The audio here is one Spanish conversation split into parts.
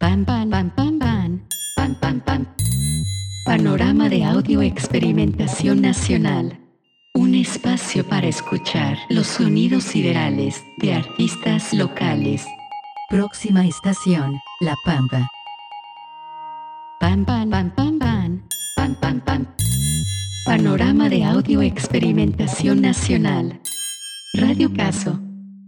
Pan, pan, pan, pan, pan, pan, pan, pan. Panorama de audio experimentación nacional. Un espacio para escuchar los sonidos siderales de artistas locales. Próxima estación, La Pampa. Pan, pan, pan, pan, pan, pan, pan, pan. Panorama de audio experimentación nacional. Radio Caso.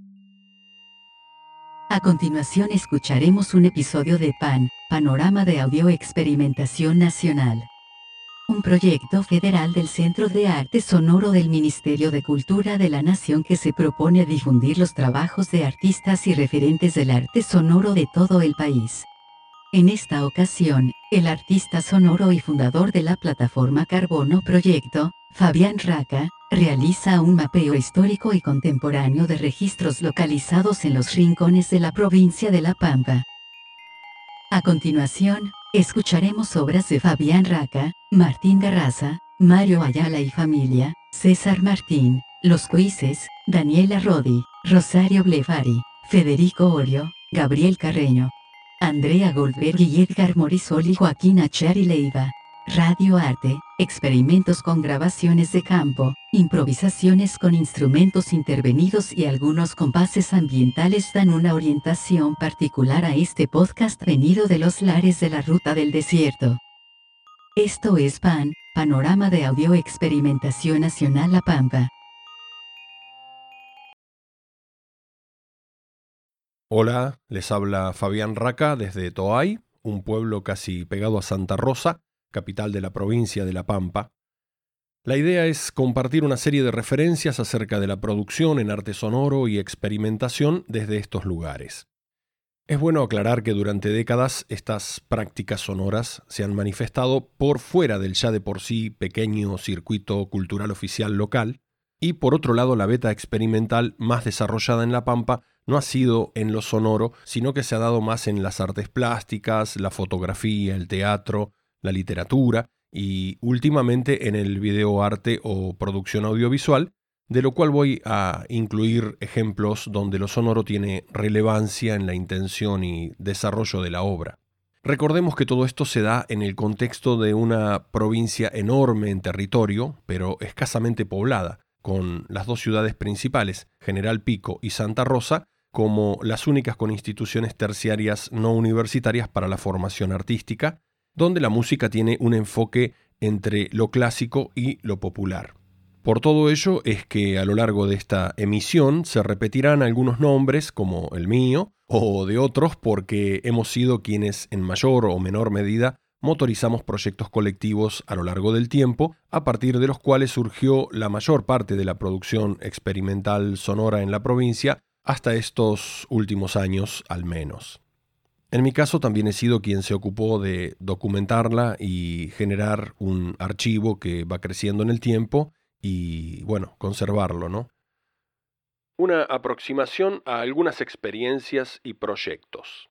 A continuación escucharemos un episodio de PAN, Panorama de Audio Experimentación Nacional. Un proyecto federal del Centro de Arte Sonoro del Ministerio de Cultura de la Nación que se propone difundir los trabajos de artistas y referentes del arte sonoro de todo el país. En esta ocasión, el artista sonoro y fundador de la plataforma Carbono Proyecto, Fabián Raca, realiza un mapeo histórico y contemporáneo de registros localizados en los rincones de la provincia de La Pampa. A continuación, escucharemos obras de Fabián Raca, Martín Garraza, Mario Ayala y familia, César Martín, Los Cuises, Daniela Rodi, Rosario Blefari, Federico Orio, Gabriel Carreño, Andrea Goldberg y Edgar Morisol y Joaquín Achari Leiva. Radio Arte, experimentos con grabaciones de campo, improvisaciones con instrumentos intervenidos y algunos compases ambientales dan una orientación particular a este podcast venido de los lares de la Ruta del Desierto. Esto es PAN, Panorama de Audio Experimentación Nacional La Pampa. Hola, les habla Fabián Raca desde Toay, un pueblo casi pegado a Santa Rosa, capital de la provincia de La Pampa. La idea es compartir una serie de referencias acerca de la producción en arte sonoro y experimentación desde estos lugares. Es bueno aclarar que durante décadas estas prácticas sonoras se han manifestado por fuera del ya de por sí pequeño circuito cultural oficial local, y por otro lado la beta experimental más desarrollada en La Pampa no ha sido en lo sonoro, sino que se ha dado más en las artes plásticas, la fotografía, el teatro, la literatura y últimamente en el videoarte o producción audiovisual, de lo cual voy a incluir ejemplos donde lo sonoro tiene relevancia en la intención y desarrollo de la obra. Recordemos que todo esto se da en el contexto de una provincia enorme en territorio, pero escasamente poblada, con las dos ciudades principales, General Pico y Santa Rosa, como las únicas con instituciones terciarias no universitarias para la formación artística, donde la música tiene un enfoque entre lo clásico y lo popular. Por todo ello es que a lo largo de esta emisión se repetirán algunos nombres como el mío o de otros porque hemos sido quienes en mayor o menor medida motorizamos proyectos colectivos a lo largo del tiempo, a partir de los cuales surgió la mayor parte de la producción experimental sonora en la provincia hasta estos últimos años al menos. En mi caso también he sido quien se ocupó de documentarla y generar un archivo que va creciendo en el tiempo y, conservarlo, ¿no? Una aproximación a algunas experiencias y proyectos.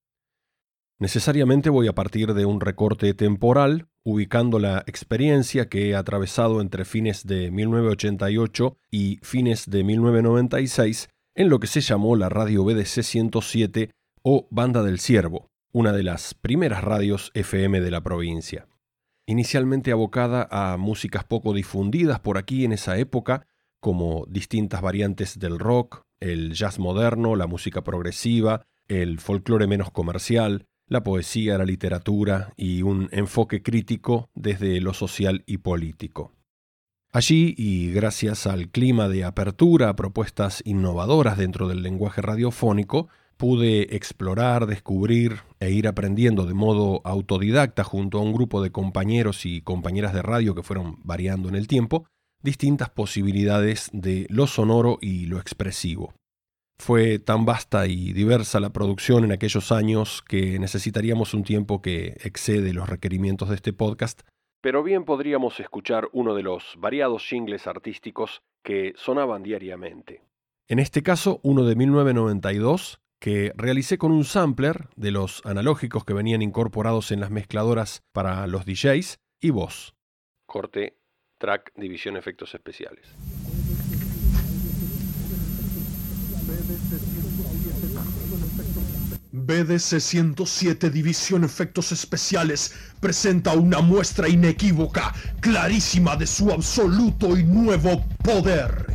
Necesariamente voy a partir de un recorte temporal, ubicando la experiencia que he atravesado entre fines de 1988 y fines de 1996 en lo que se llamó la radio BDC 107 o Banda del Ciervo, una de las primeras radios FM de la provincia. Inicialmente abocada a músicas poco difundidas por aquí en esa época, como distintas variantes del rock, el jazz moderno, la música progresiva, el folclore menos comercial, la poesía, la literatura y un enfoque crítico desde lo social y político. Allí, y gracias al clima de apertura a propuestas innovadoras dentro del lenguaje radiofónico, pude explorar, descubrir e ir aprendiendo de modo autodidacta junto a un grupo de compañeros y compañeras de radio que fueron variando en el tiempo, distintas posibilidades de lo sonoro y lo expresivo. Fue tan vasta y diversa la producción en aquellos años que necesitaríamos un tiempo que excede los requerimientos de este podcast, pero bien podríamos escuchar uno de los variados jingles artísticos que sonaban diariamente. En este caso, uno de 1992, que realicé con un sampler de los analógicos que venían incorporados en las mezcladoras para los DJs y voz. Corte, track, división, efectos especiales. BDC 107 División Efectos Especiales presenta una muestra inequívoca, clarísima de su absoluto y nuevo poder.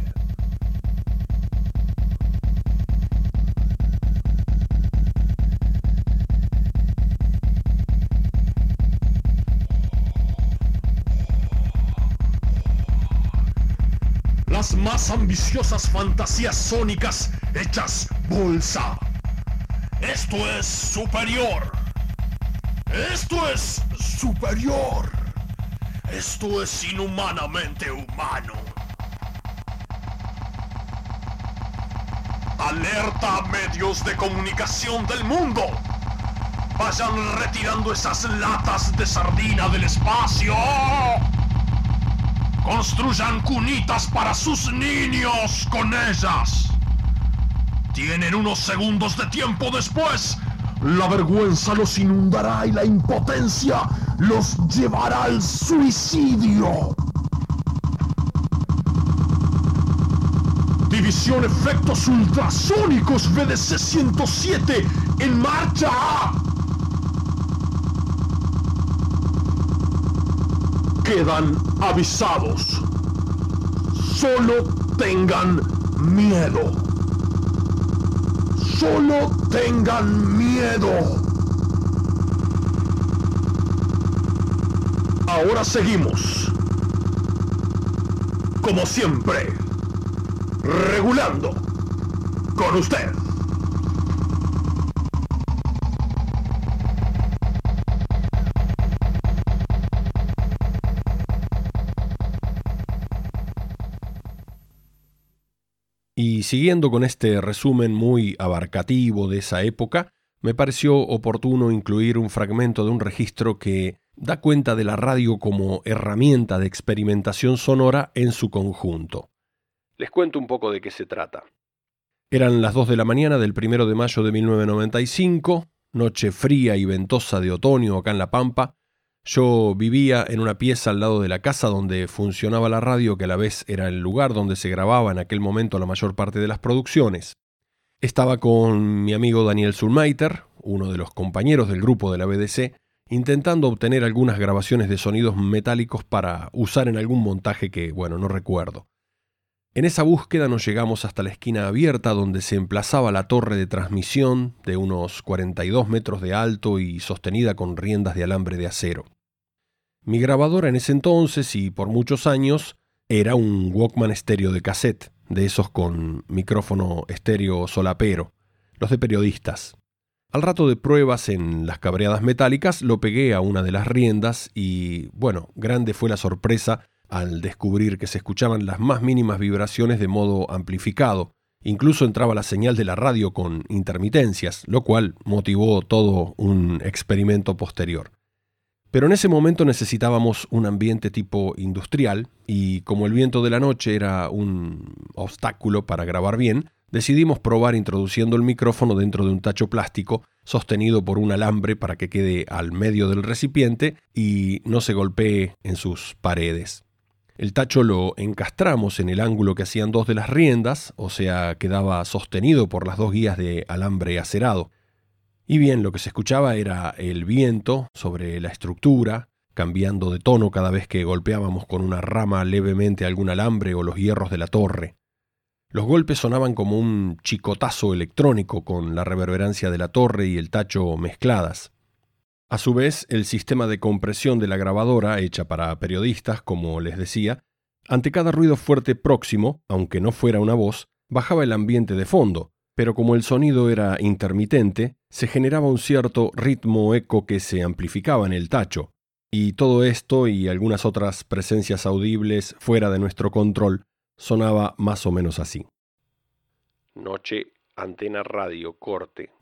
Las más ambiciosas fantasías sónicas hechas bolsa. Esto es superior. Esto es superior. Esto es inhumanamente humano. Alerta a medios de comunicación del mundo. Vayan retirando esas latas de sardina del espacio. Construyan cunitas para sus niños con ellas. Tienen unos segundos de tiempo después. La vergüenza los inundará y la impotencia los llevará al suicidio. División Efectos Ultrasónicos BDC 107 en marcha. Quedan avisados. Solo tengan miedo. Solo tengan miedo. Ahora seguimos. Como siempre, regulando con usted. Y siguiendo con este resumen muy abarcativo de esa época, me pareció oportuno incluir un fragmento de un registro que da cuenta de la radio como herramienta de experimentación sonora en su conjunto. Les cuento un poco de qué se trata. Eran las 2 de la mañana del 1 de mayo de 1995, noche fría y ventosa de otoño acá en La Pampa. Yo vivía en una pieza al lado de la casa donde funcionaba la radio, que a la vez era el lugar donde se grababa en aquel momento la mayor parte de las producciones. Estaba con mi amigo Daniel Sulmeiter, uno de los compañeros del grupo de la BDC, intentando obtener algunas grabaciones de sonidos metálicos para usar en algún montaje que, no recuerdo. En esa búsqueda nos llegamos hasta la esquina abierta donde se emplazaba la torre de transmisión de unos 42 metros de alto y sostenida con riendas de alambre de acero. Mi grabadora en ese entonces y por muchos años era un Walkman estéreo de cassette, de esos con micrófono estéreo solapero, los de periodistas. Al rato de pruebas en las cabreadas metálicas lo pegué a una de las riendas y, grande fue la sorpresa al descubrir que se escuchaban las más mínimas vibraciones de modo amplificado. Incluso entraba la señal de la radio con intermitencias, lo cual motivó todo un experimento posterior. Pero en ese momento necesitábamos un ambiente tipo industrial y como el viento de la noche era un obstáculo para grabar bien, decidimos probar introduciendo el micrófono dentro de un tacho plástico sostenido por un alambre para que quede al medio del recipiente y no se golpee en sus paredes. El tacho lo encastramos en el ángulo que hacían 2 de las riendas, o sea, quedaba sostenido por las 2 guías de alambre acerado. Y bien, lo que se escuchaba era el viento sobre la estructura, cambiando de tono cada vez que golpeábamos con una rama levemente algún alambre o los hierros de la torre. Los golpes sonaban como un chicotazo electrónico con la reverberancia de la torre y el tacho mezcladas. A su vez, el sistema de compresión de la grabadora, hecha para periodistas, como les decía, ante cada ruido fuerte próximo, aunque no fuera una voz, bajaba el ambiente de fondo, pero como el sonido era intermitente, se generaba un cierto ritmo eco que se amplificaba en el tacho, y todo esto y algunas otras presencias audibles fuera de nuestro control sonaba más o menos así. Noche, antena radio, corte.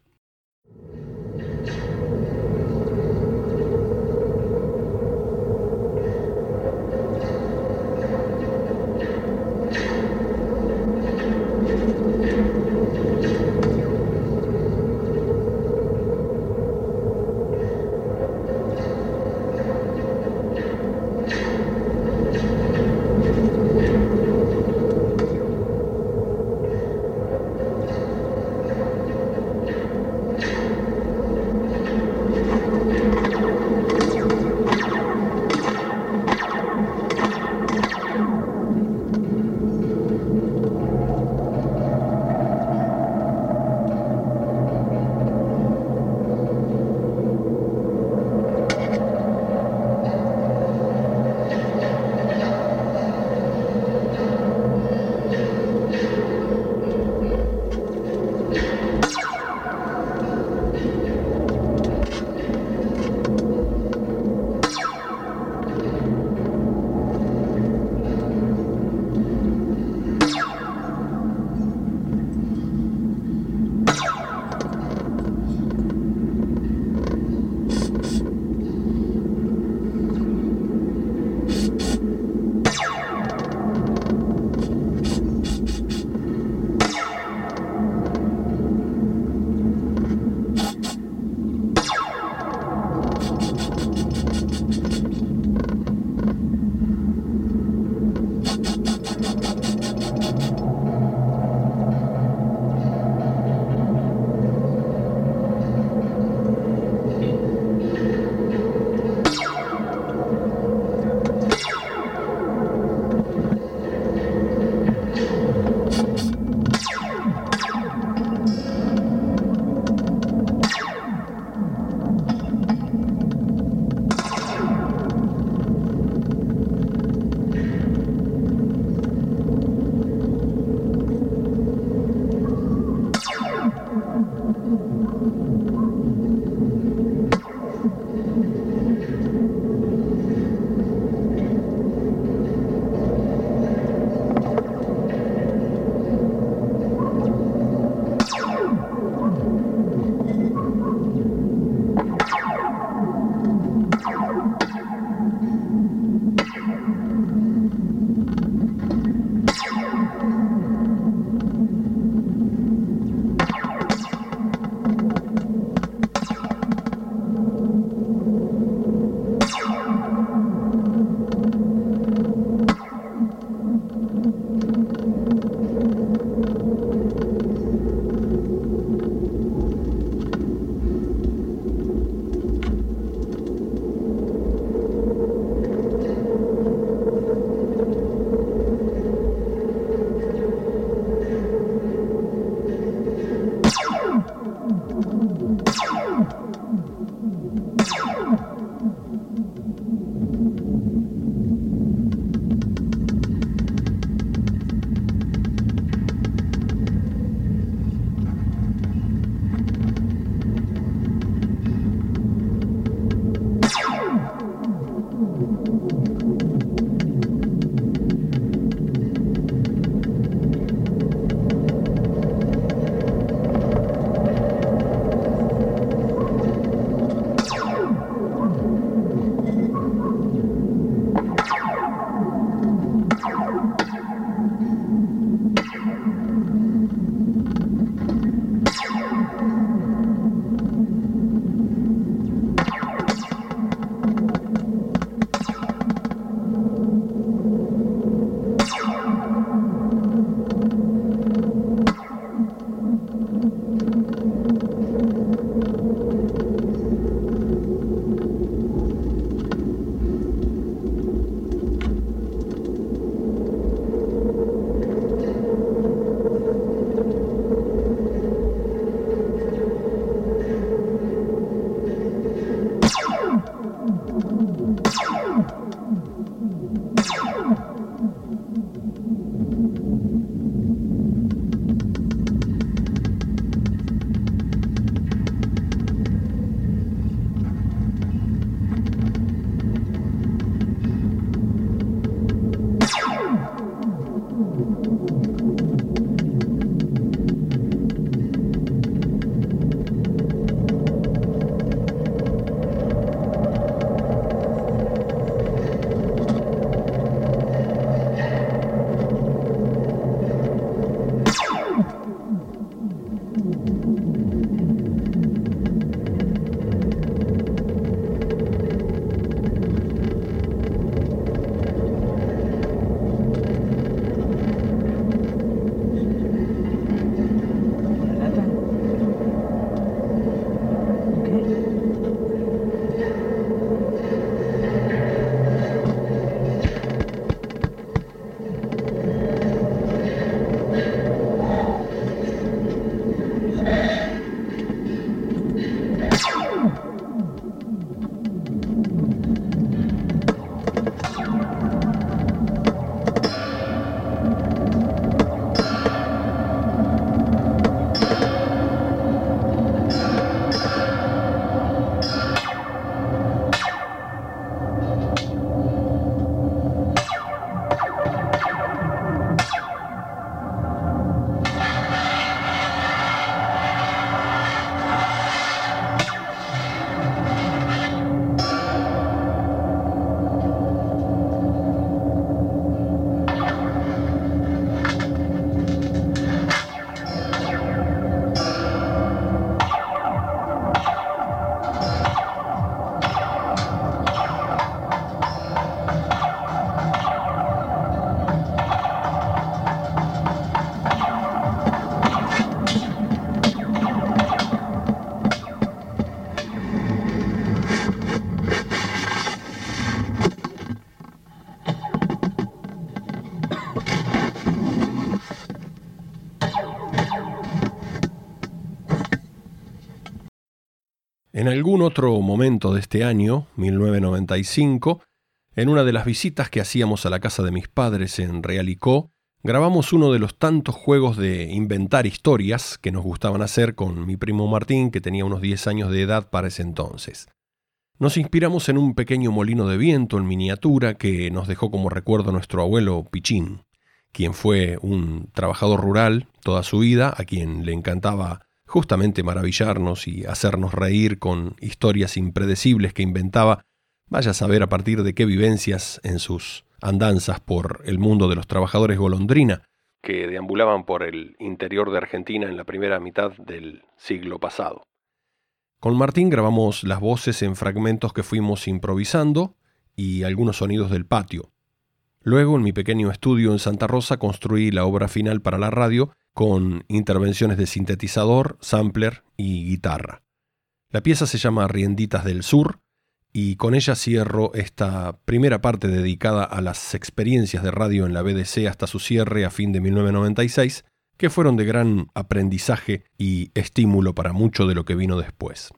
En algún otro momento de este año, 1995, en una de las visitas que hacíamos a la casa de mis padres en Realicó, grabamos uno de los tantos juegos de inventar historias que nos gustaban hacer con mi primo Martín, que tenía unos 10 años de edad para ese entonces. Nos inspiramos en un pequeño molino de viento en miniatura que nos dejó como recuerdo nuestro abuelo Pichín, quien fue un trabajador rural toda su vida, a quien le encantaba justamente maravillarnos y hacernos reír con historias impredecibles que inventaba, vaya a saber a partir de qué vivencias en sus andanzas por el mundo de los trabajadores golondrina, que deambulaban por el interior de Argentina en la primera mitad del siglo pasado. Con Martín grabamos las voces en fragmentos que fuimos improvisando y algunos sonidos del patio. Luego, en mi pequeño estudio en Santa Rosa, construí la obra final para la radio con intervenciones de sintetizador, sampler y guitarra. La pieza se llama Rienditas del Sur, y con ella cierro esta primera parte dedicada a las experiencias de radio en la BDC hasta su cierre a fin de 1996, que fueron de gran aprendizaje y estímulo para mucho de lo que vino después.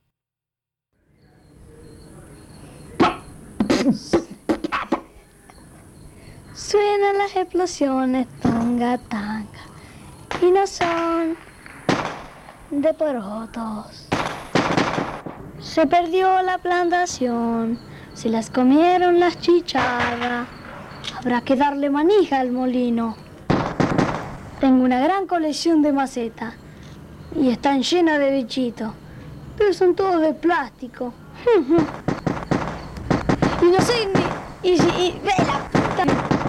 Suenan las explosiones, tanga, tanga, y no son de porotos. Se perdió la plantación, se las comieron las chicharras. Habrá que darle manija al molino. Tengo una gran colección de macetas y están llenas de bichitos, pero son todos de plástico. Y no sé ni... ve la puta...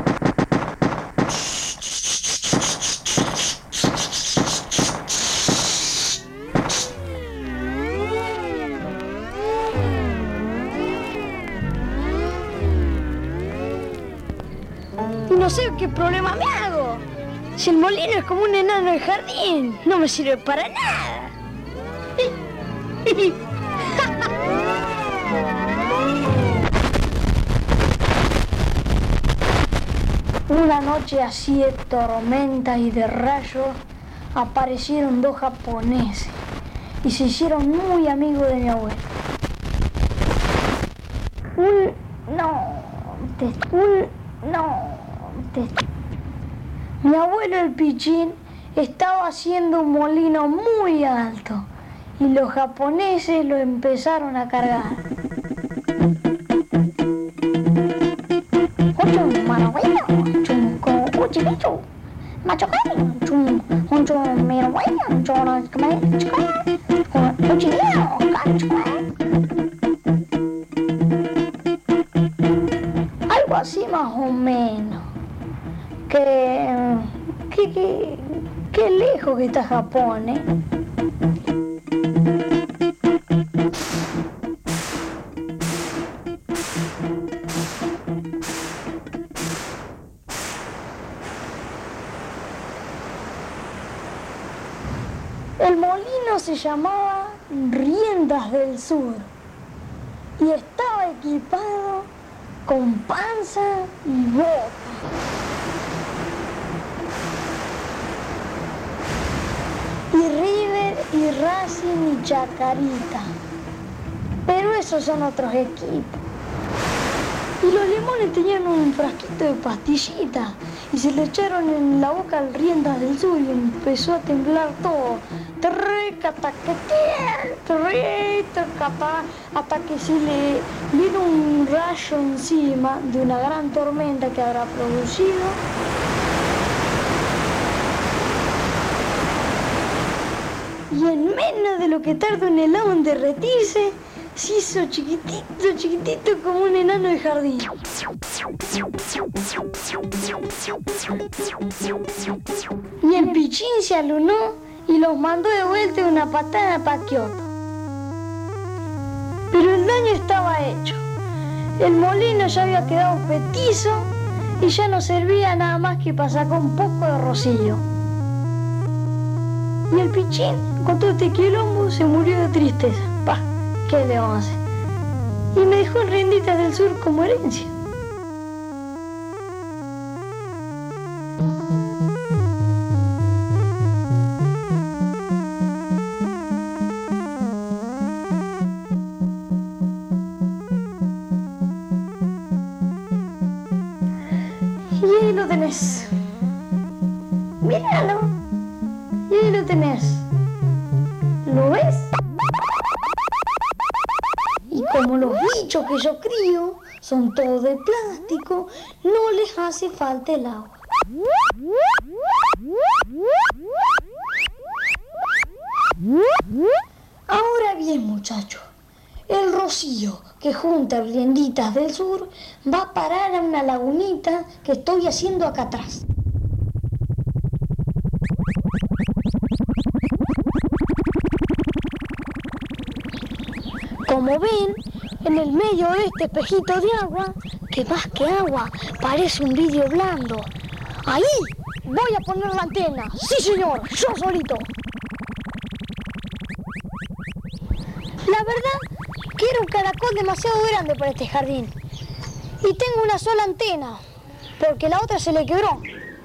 No sé qué problema me hago. Si el molino es como un enano de jardín, no me sirve para nada. Una noche así de tormenta y de rayos, aparecieron dos japoneses y se hicieron muy amigos de mi abuelo. Mi abuelo el Pichín estaba haciendo un molino muy alto y los japoneses lo empezaron a cargar. Algo así más o menos. Qué lejos que está Japón, ¿eh? El molino se llamaba Riendas del Sur y estaba equipado con panza y boca. Y River, y Racing, y Chacarita. Pero esos son otros equipos. Y los limones tenían un frasquito de pastillitas y se le echaron en la boca al Riendas del Sur y empezó a temblar todo. Hasta que se le vino un rayo encima de una gran tormenta que habrá producido. Y en menos de lo que tarda un helado en derretirse, se hizo chiquitito como un enano de jardín. Y el Pichín se alunó y los mandó de vuelta de una patada para Kioto. Pero el daño estaba hecho. El molino ya había quedado petizo y ya no servía nada más que para sacar un poco de rocío. Y el Pichín, con todo este quilombo, se murió de tristeza. ¿Qué le vamos a hacer? Y me dejó Rienditas del Sur como herencia. Ahí lo tenés. Míralo. Y ahí lo tenés. ¿Lo ves? Y como los bichos que yo crío son todos de plástico, no les hace falta el agua. Ahora bien, muchachos, el rocío que junta rienditas del sur va a parar a una lagunita que estoy haciendo acá atrás. Como ven, en el medio de este espejito de agua, que más que agua, parece un vidrio blando. Ahí voy a poner la antena. Sí, señor, yo solito. La verdad que era un caracol demasiado grande para este jardín. Y tengo una sola antena, porque la otra se le quebró.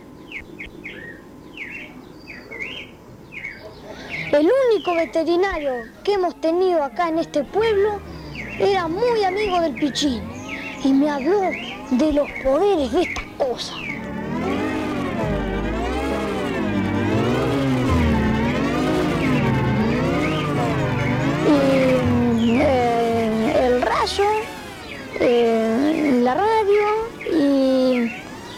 El único veterinario que hemos tenido acá en este pueblo era muy amigo del Pichín y me habló de los poderes de estas cosas. El rayo, la radio y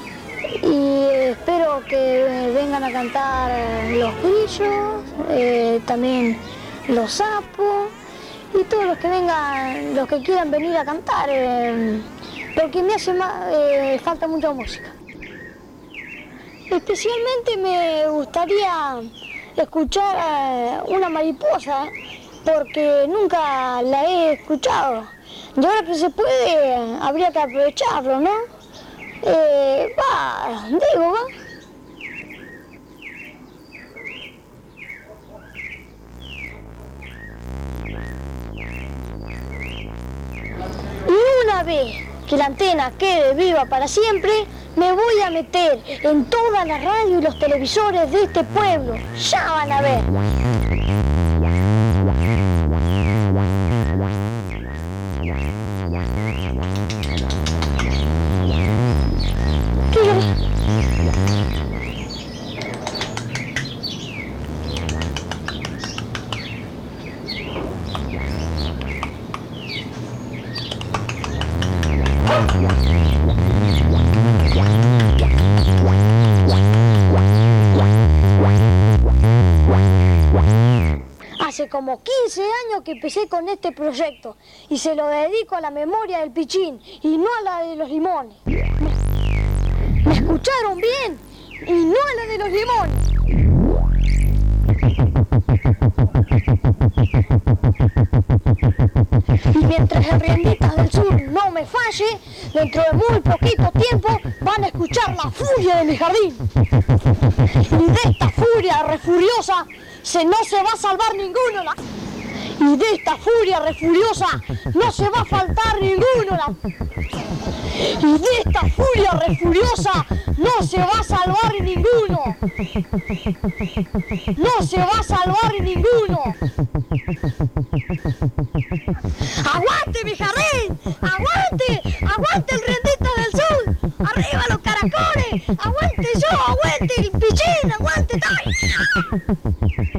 espero que vengan a cantar los grillos, también los sapos y todos los que vengan, los que quieran venir a cantar, porque me hace falta mucha música. Especialmente me gustaría escuchar una mariposa, porque nunca la he escuchado. Y ahora que se puede, habría que aprovecharlo, ¿no? Va. Y una vez que la antena quede viva para siempre, me voy a meter en toda la radio y los televisores de este pueblo. Ya van a ver. Hace como 15 años que empecé con este proyecto y se lo dedico a la memoria del Pichín y no a la de los limones. ¿Me escucharon bien? Y no a la de los limones. Y mientras el Rienditas del Sur no me falle, dentro de muy poquito tiempo van a escuchar la furia de mi jardín. Y de esta furia refuriosa no se va a salvar ninguno. Y de esta furia refuriosa no se va a faltar ninguno. Y de esta furia refuriosa no se va a salvar ninguno. No se va a salvar ninguno. ¡Aguante mi jardín! ¡Aguante! ¡Aguante el Rienditas del Sur! ¡Arriba los caracoles! ¡Aguante yo! ¡Aguante el Pichín! ¡Aguante todo!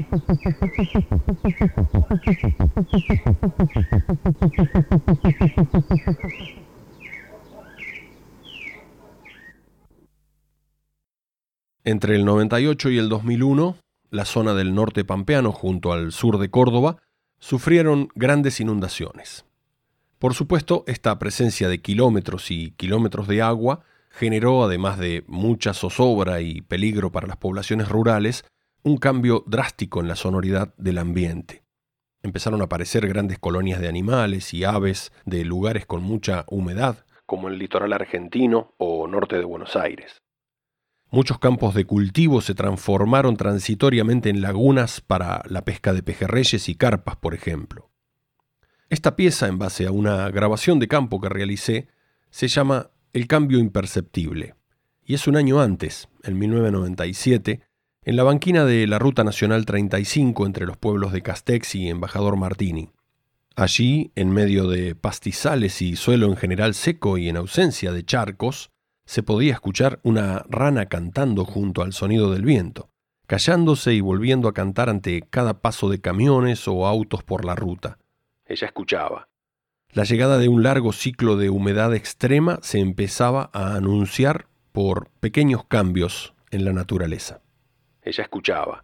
Entre el 98 y el 2001, la zona del norte pampeano junto al sur de Córdoba sufrieron grandes inundaciones. Por supuesto, esta presencia de kilómetros y kilómetros de agua generó, además de mucha zozobra y peligro para las poblaciones rurales, un cambio drástico en la sonoridad del ambiente. Empezaron a aparecer grandes colonias de animales y aves de lugares con mucha humedad, como el litoral argentino o norte de Buenos Aires. Muchos campos de cultivo se transformaron transitoriamente en lagunas para la pesca de pejerreyes y carpas, por ejemplo. Esta pieza, en base a una grabación de campo que realicé, se llama El cambio imperceptible, y es un año antes, en 1997, en la banquina de la Ruta Nacional 35 entre los pueblos de Castex y Embajador Martini. Allí, en medio de pastizales y suelo en general seco y en ausencia de charcos, se podía escuchar una rana cantando junto al sonido del viento, callándose y volviendo a cantar ante cada paso de camiones o autos por la ruta. Ella escuchaba. La llegada de un largo ciclo de humedad extrema se empezaba a anunciar por pequeños cambios en la naturaleza. Ella escuchaba.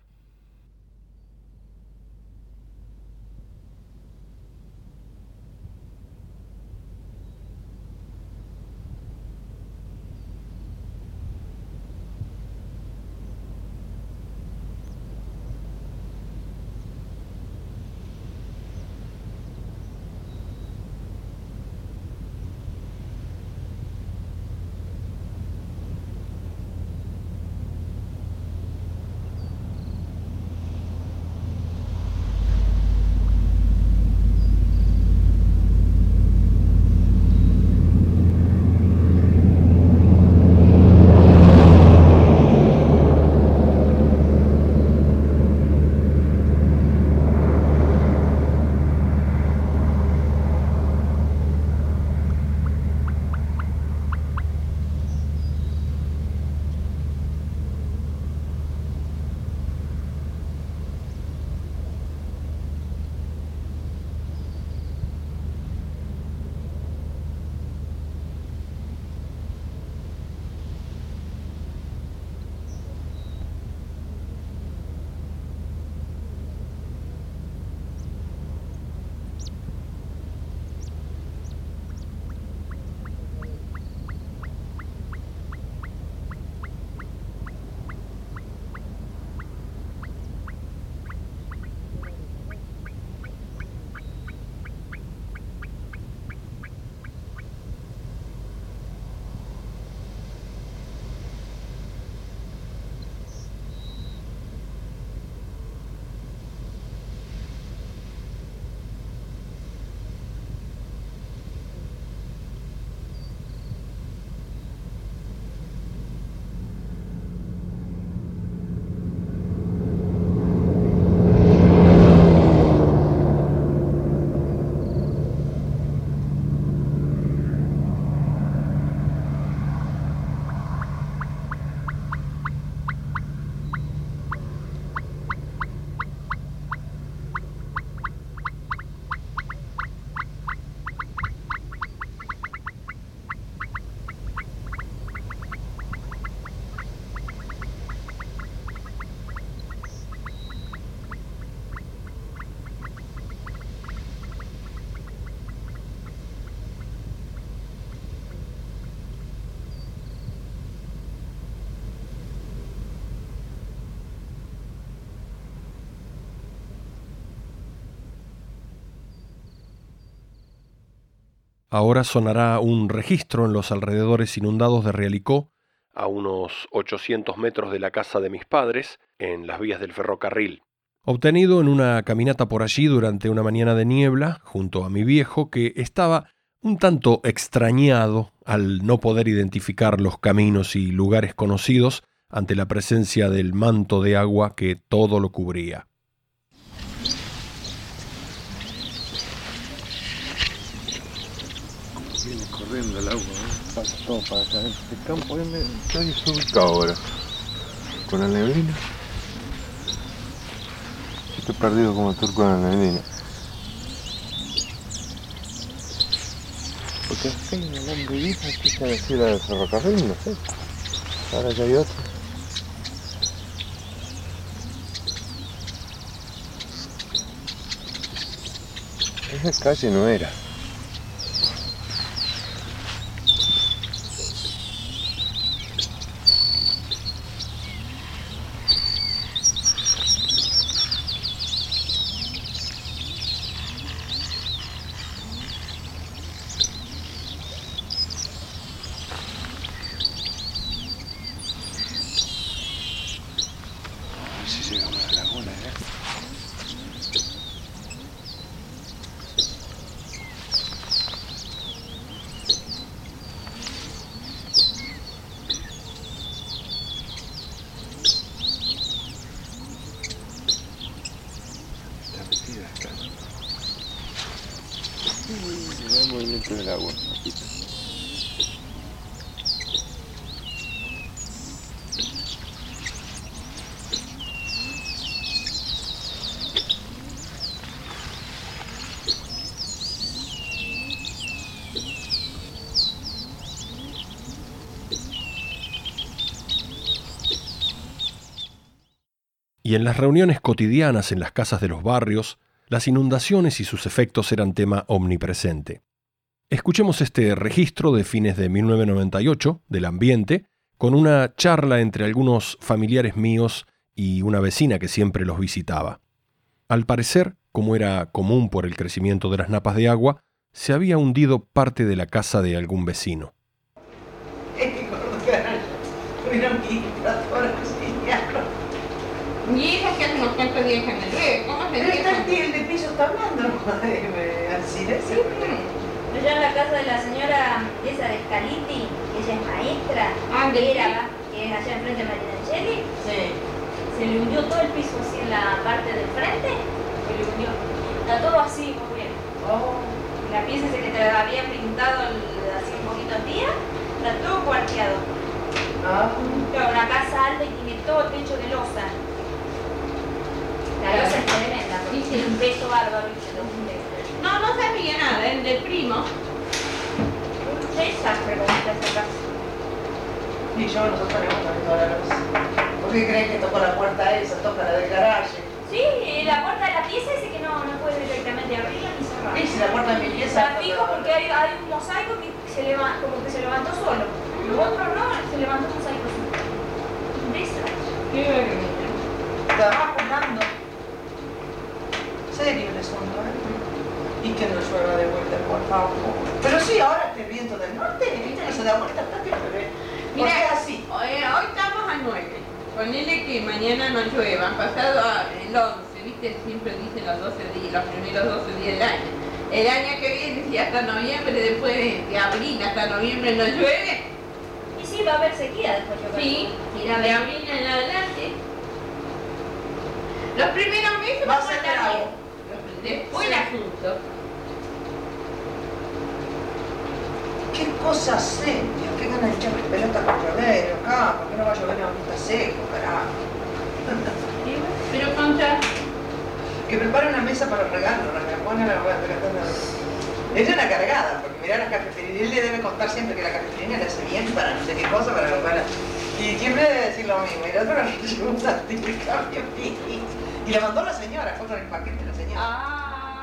Ahora sonará un registro en los alrededores inundados de Realicó, a unos 800 metros de la casa de mis padres, en las vías del ferrocarril. Obtenido en una caminata por allí durante una mañana de niebla, junto a mi viejo, que estaba un tanto extrañado al no poder identificar los caminos y lugares conocidos ante la presencia del manto de agua que todo lo cubría. Viene corriendo el agua, pasa todo para acá. Este campo está desubicado ahora. Con la neblina. Estoy perdido como el turco en la neblina. Porque acá hay una alambre vieja que se decía la del ferrocarril, no sé. Ahora ya hay otra. Esa calle no era. El movimiento del agua. Y en las reuniones cotidianas en las casas de los barrios, las inundaciones y sus efectos eran tema omnipresente. Escuchemos este registro de fines de 1998 del ambiente, con una charla entre algunos familiares míos y una vecina que siempre los visitaba. Al parecer, como era común por el crecimiento de las napas de agua, se había hundido parte de la casa de algún vecino. Y esa que hace unos cuantos días que me llueve, ¿cómo se dice? El de piso está hablando, Alcide. Sí. Yo en la casa de la señora esa de Scaliti, que ella es maestra, que es allá enfrente de Marina Angeli, Sí. se le hundió todo el piso así en la parte del frente, se le hundió. Está todo así, muy bien. La pieza esa que te había pintado así un poquito al día, está todo cuarteado. Claro, una casa alta y tiene todo techo de losa. La losa es tremenda, porque tiene un peso bárbaro y se lo hunde. No sabía nada, el del primo. Un desastre como está esa casa. Y nosotros tenemos también toda la luz. ¿Por qué creen que tocó la puerta esa, toca la del garaje? Sí, la puerta de la pieza dice que no puede directamente abrirla ni cerrarla. Y si la puerta de mi pieza... Está fijo porque hay un mosaico que como que se levantó solo. Los otros no, se levantó un mosaico solo. Un desastre. Qué vergüenza. Estaba jugando. Serio el asunto, Y que no llueva de vuelta, por favor. Pero sí, ahora este viento del norte, ¿viste? No se da vuelta hasta que llueve. Mira, es así. Hoy estamos a 9. Ponele que mañana no llueva, han pasado el 11, ¿viste? Siempre dicen los 12 días, los primeros 12 días del año. El año que viene, si hasta noviembre, después de abril hasta noviembre no llueve. Y sí, va a haber sequía después, yo creo. Sí, Irá de abril en adelante. Los primeros meses Va a vamos ser estar bravo. bien. Después Sí. el asunto. Qué cosa seria, qué ganas de echarle pelota con llover acá, ¿por qué no va a llover en está seco, carajo? Pero contra... Que prepare una mesa para los regalos, pone la ella es una cargada, porque mirá la cafetería, él le debe contar siempre que la cafetería le hace bien para no sé qué cosa, para... Y siempre debe decir lo mismo, y el otro le llevó un certificado y le mandó la señora, fue con el paquete de la señora.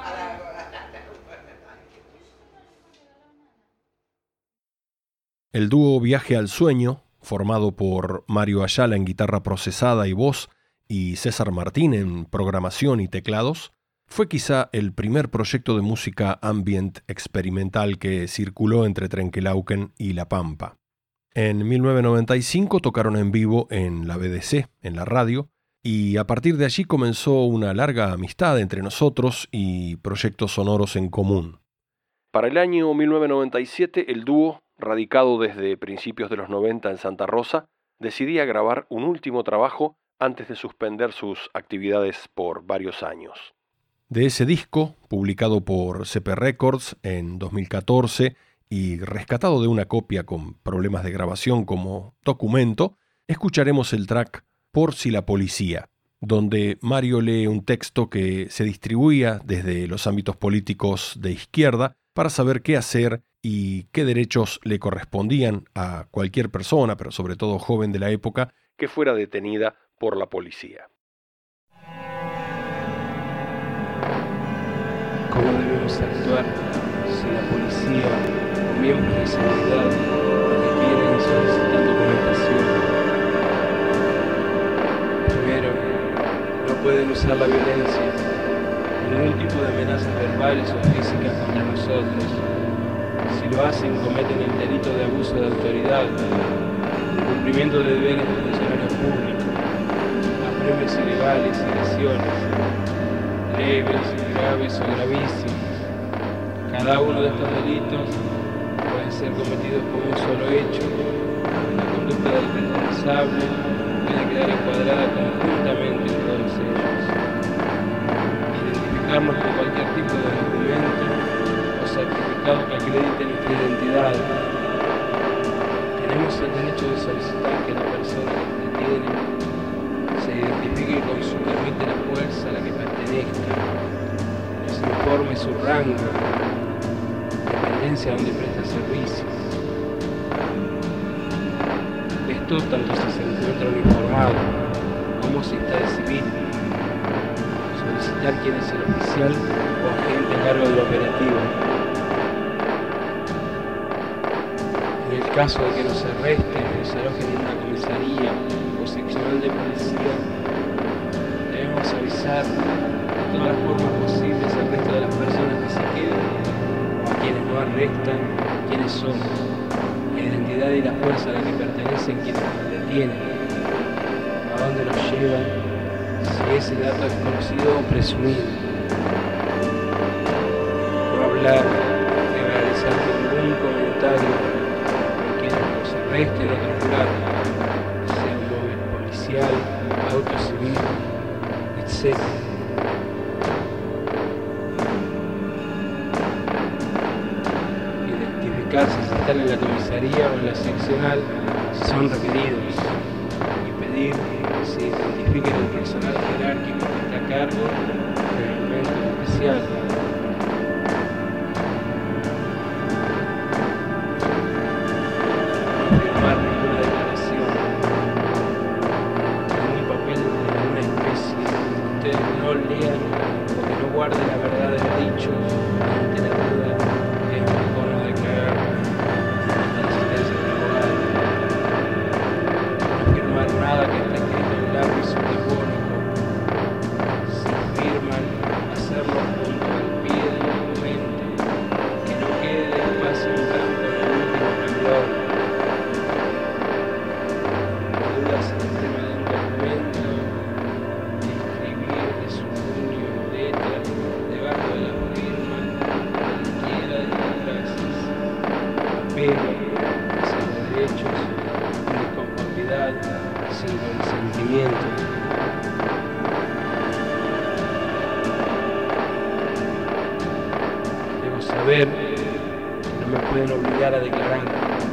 El dúo Viaje al Sueño, formado por Mario Ayala en guitarra procesada y voz y César Martín en programación y teclados, fue quizá el primer proyecto de música ambient experimental que circuló entre Trenquelauquen y La Pampa. En 1995 tocaron en vivo en la BDC, en la radio, y a partir de allí comenzó una larga amistad entre nosotros y proyectos sonoros en común. Para el año 1997, el dúo, radicado desde principios de los 90 en Santa Rosa, decidía grabar un último trabajo antes de suspender sus actividades por varios años. De ese disco, publicado por CP Records en 2014 y rescatado de una copia con problemas de grabación como documento, escucharemos el track Por si la policía, donde Mario lee un texto que se distribuía desde los ámbitos políticos de izquierda para saber qué hacer y qué derechos le correspondían a cualquier persona, pero sobre todo joven de la época, que fuera detenida por la policía. ¿Cómo debemos actuar si la policía o miembros de seguridad detienen y solicitan documentación? Primero, no pueden usar la violencia, ningún tipo de amenazas verbales o físicas contra nosotros. Si lo hacen, cometen el delito de abuso de autoridad, incumplimiento de deberes de funcionarios públicos, apremios ilegales y lesiones, leves, graves o gravísimos. Cada uno de estos delitos pueden ser cometidos por un solo hecho. La conducta del responsable puede quedar encuadrada conjuntamente en todos ellos. Identificarnos con cualquier tipo de documento o certificado que acredite nuestra identidad. Tenemos el derecho de solicitar que la persona que detiene se identifique con su carnet de la fuerza a la que pertenezca, nos informe su rango, de referencia a donde presta servicio. Esto tanto si se encuentra uniformado como si está de civil. Solicitar quién es el oficial o agente a cargo del operativo. En el caso de que nos arresten o nos alojen en una comisaría o seccional de policía, debemos avisar de todas las formas posibles al resto de las personas que se queden, o a quienes no arrestan, quiénes son, la identidad y la fuerza a la que pertenecen quienes nos detienen, a dónde nos llevan, si ese dato es conocido o presumido. No hablar ni realizar ningún comentario con quienes nos arresten o trasladen, sea un móvil policial, auto civil, etc. Identificar si se están en la comisaría o en la seccional, si son requeridos, y pedir que se identifiquen el personal jerárquico que está a cargo del elemento especial. No firmar ninguna declaración, ningún papel de ninguna especie que ustedes no lean o que no guarden la verdad de lo dicho ante la duda, que es mejor no declarar ante la asistencia del abogado. No firmar nada que esté escrito en lápiz o de bónico. Si firman, hacerlo junto al pie del documento, que no quede espacio en blanco en el último renglón. Dudas en el tema de un documento, escribir de su puño en letra debajo de la firma cualquiera de las frases. Apego, reserva de derechos, inconformidad, sin consentimiento. Debo saber que no me pueden obligar a declarar.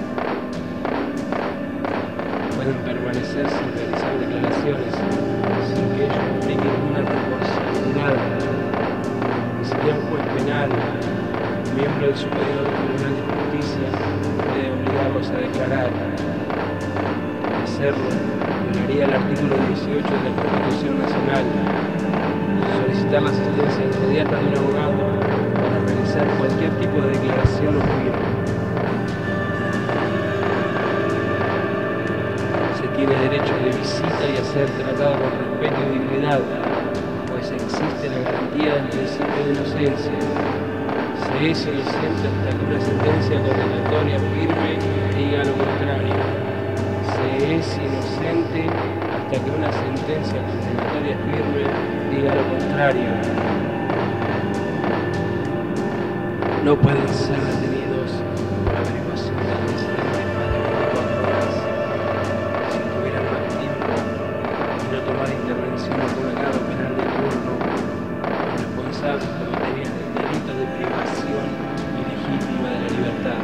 Pueden permanecer sin realizar declaraciones, sin que ello implique ninguna responsabilidad. Ni siquiera un juez penal, un miembro del Superior Tribunal de Justicia, puede obligarlos a declarar. De hacerlo, violaría el artículo 18 de la Constitución Nacional. Solicitar la asistencia inmediata de un abogado para realizar cualquier tipo de declaración o firma. Se tiene derecho de visita y a ser tratado con respeto y dignidad, pues existe la garantía del principio de inocencia. Se es inocente hasta que una sentencia condenatoria firme diga lo contrario. Se es inocente hasta que una sentencia condenatoria firme diga lo contrario. No pueden ser detenidos por averiguación de antecedentes más de 24 horas. Si tuvieran más tiempo y no tomar intervención en un grado penal de turno, los responsables cometerían el delito de privación ilegítima de la libertad.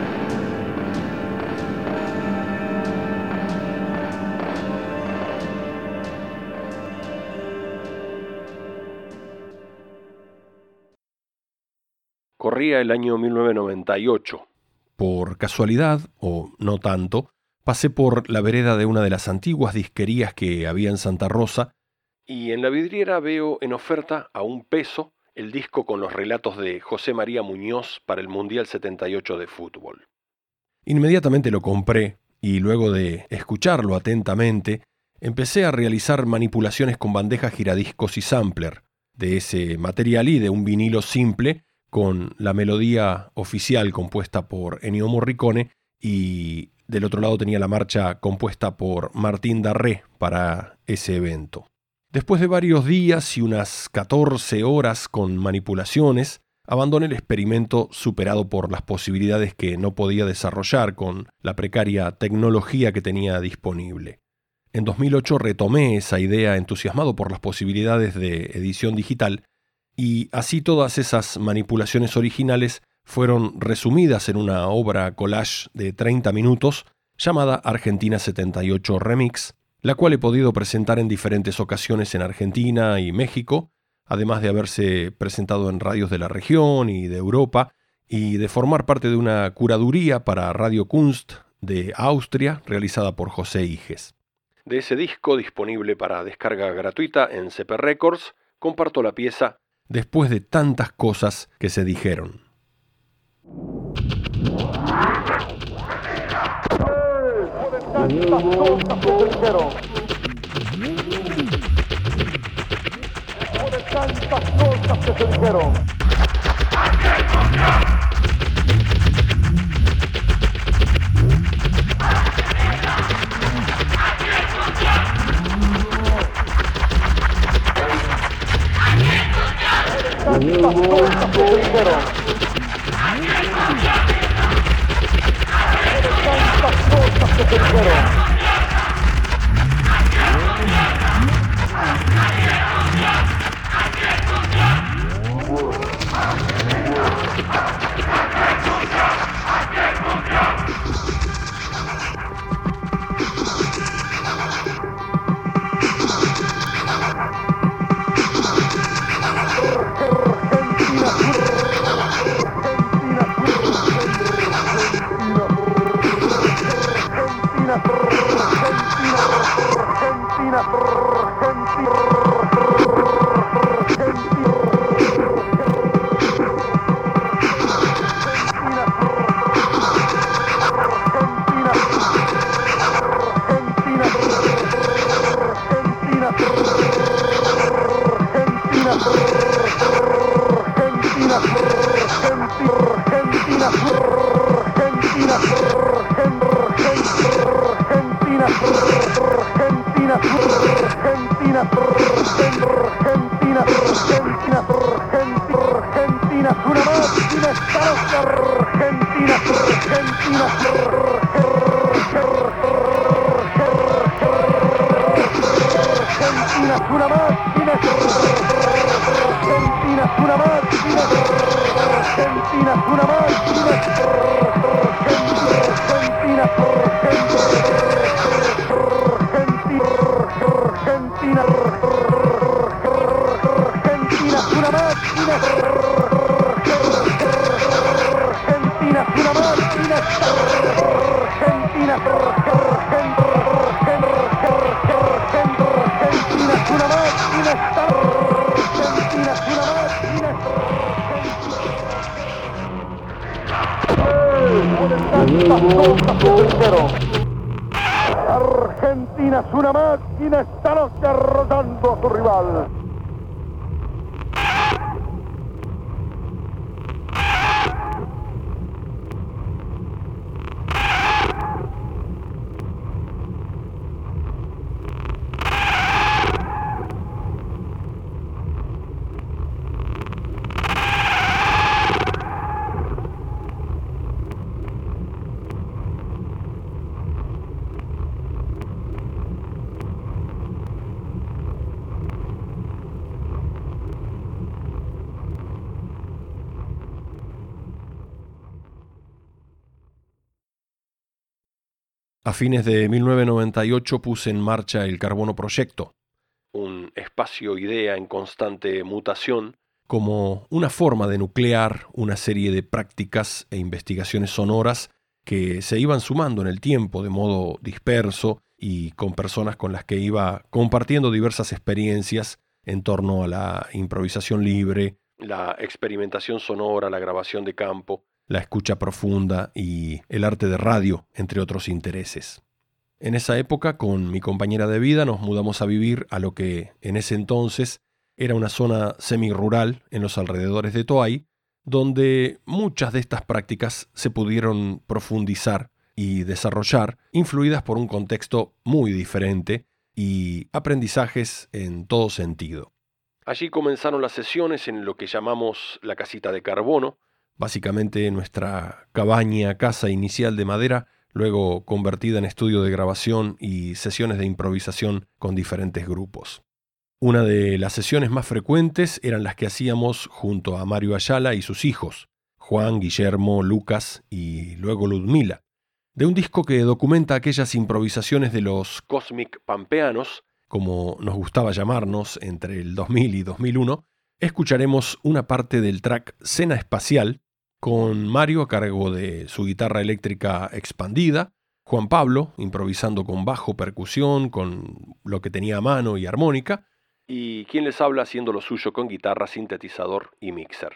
Corría el año 1998. Por casualidad, o no tanto, pasé por la vereda de una de las antiguas disquerías que había en Santa Rosa y en la vidriera veo en oferta a $1 el disco con los relatos de José María Muñoz para el Mundial 78 de fútbol. Inmediatamente lo compré y luego de escucharlo atentamente, empecé a realizar manipulaciones con bandejas giradiscos y sampler de ese material y de un vinilo simple con la melodía oficial compuesta por Ennio Morricone y del otro lado tenía la marcha compuesta por Martín Darré para ese evento. Después de varios días y unas 14 horas con manipulaciones, abandoné el experimento superado por las posibilidades que no podía desarrollar con la precaria tecnología que tenía disponible. En 2008 retomé esa idea entusiasmado por las posibilidades de edición digital y así todas esas manipulaciones originales fueron resumidas en una obra collage de 30 minutos llamada Argentina 78 Remix, la cual he podido presentar en diferentes ocasiones en Argentina y México, además de haberse presentado en radios de la región y de Europa, y de formar parte de una curaduría para Radio Kunst de Austria realizada por José Higes. De ese disco, disponible para descarga gratuita en CP Records, comparto la pieza Después de tantas cosas que se dijeron. Tantas cosas que se dijeron. Argentina es una máquina, está derrotando a su rival. A fines de 1998 puse en marcha el Carbono Proyecto, un espacio-idea en constante mutación, como una forma de nuclear una serie de prácticas e investigaciones sonoras que se iban sumando en el tiempo de modo disperso y con personas con las que iba compartiendo diversas experiencias en torno a la improvisación libre, la experimentación sonora, la grabación de campo, la escucha profunda y el arte de radio, entre otros intereses. En esa época, con mi compañera de vida, nos mudamos a vivir a lo que en ese entonces era una zona semirural en los alrededores de Toay, donde muchas de estas prácticas se pudieron profundizar y desarrollar, influidas por un contexto muy diferente y aprendizajes en todo sentido. Allí comenzaron las sesiones en lo que llamamos la casita de carbono, básicamente nuestra casa inicial de madera, luego convertida en estudio de grabación y sesiones de improvisación con diferentes grupos. Una de las sesiones más frecuentes eran las que hacíamos junto a Mario Ayala y sus hijos, Juan, Guillermo, Lucas y luego Ludmila, de un disco que documenta aquellas improvisaciones de los Cosmic Pampeanos, como nos gustaba llamarnos entre el 2000 y 2001, escucharemos una parte del track Cena Espacial, con Mario a cargo de su guitarra eléctrica expandida, Juan Pablo improvisando con bajo, percusión, con lo que tenía a mano y armónica, y quien les habla haciendo lo suyo con guitarra, sintetizador y mixer.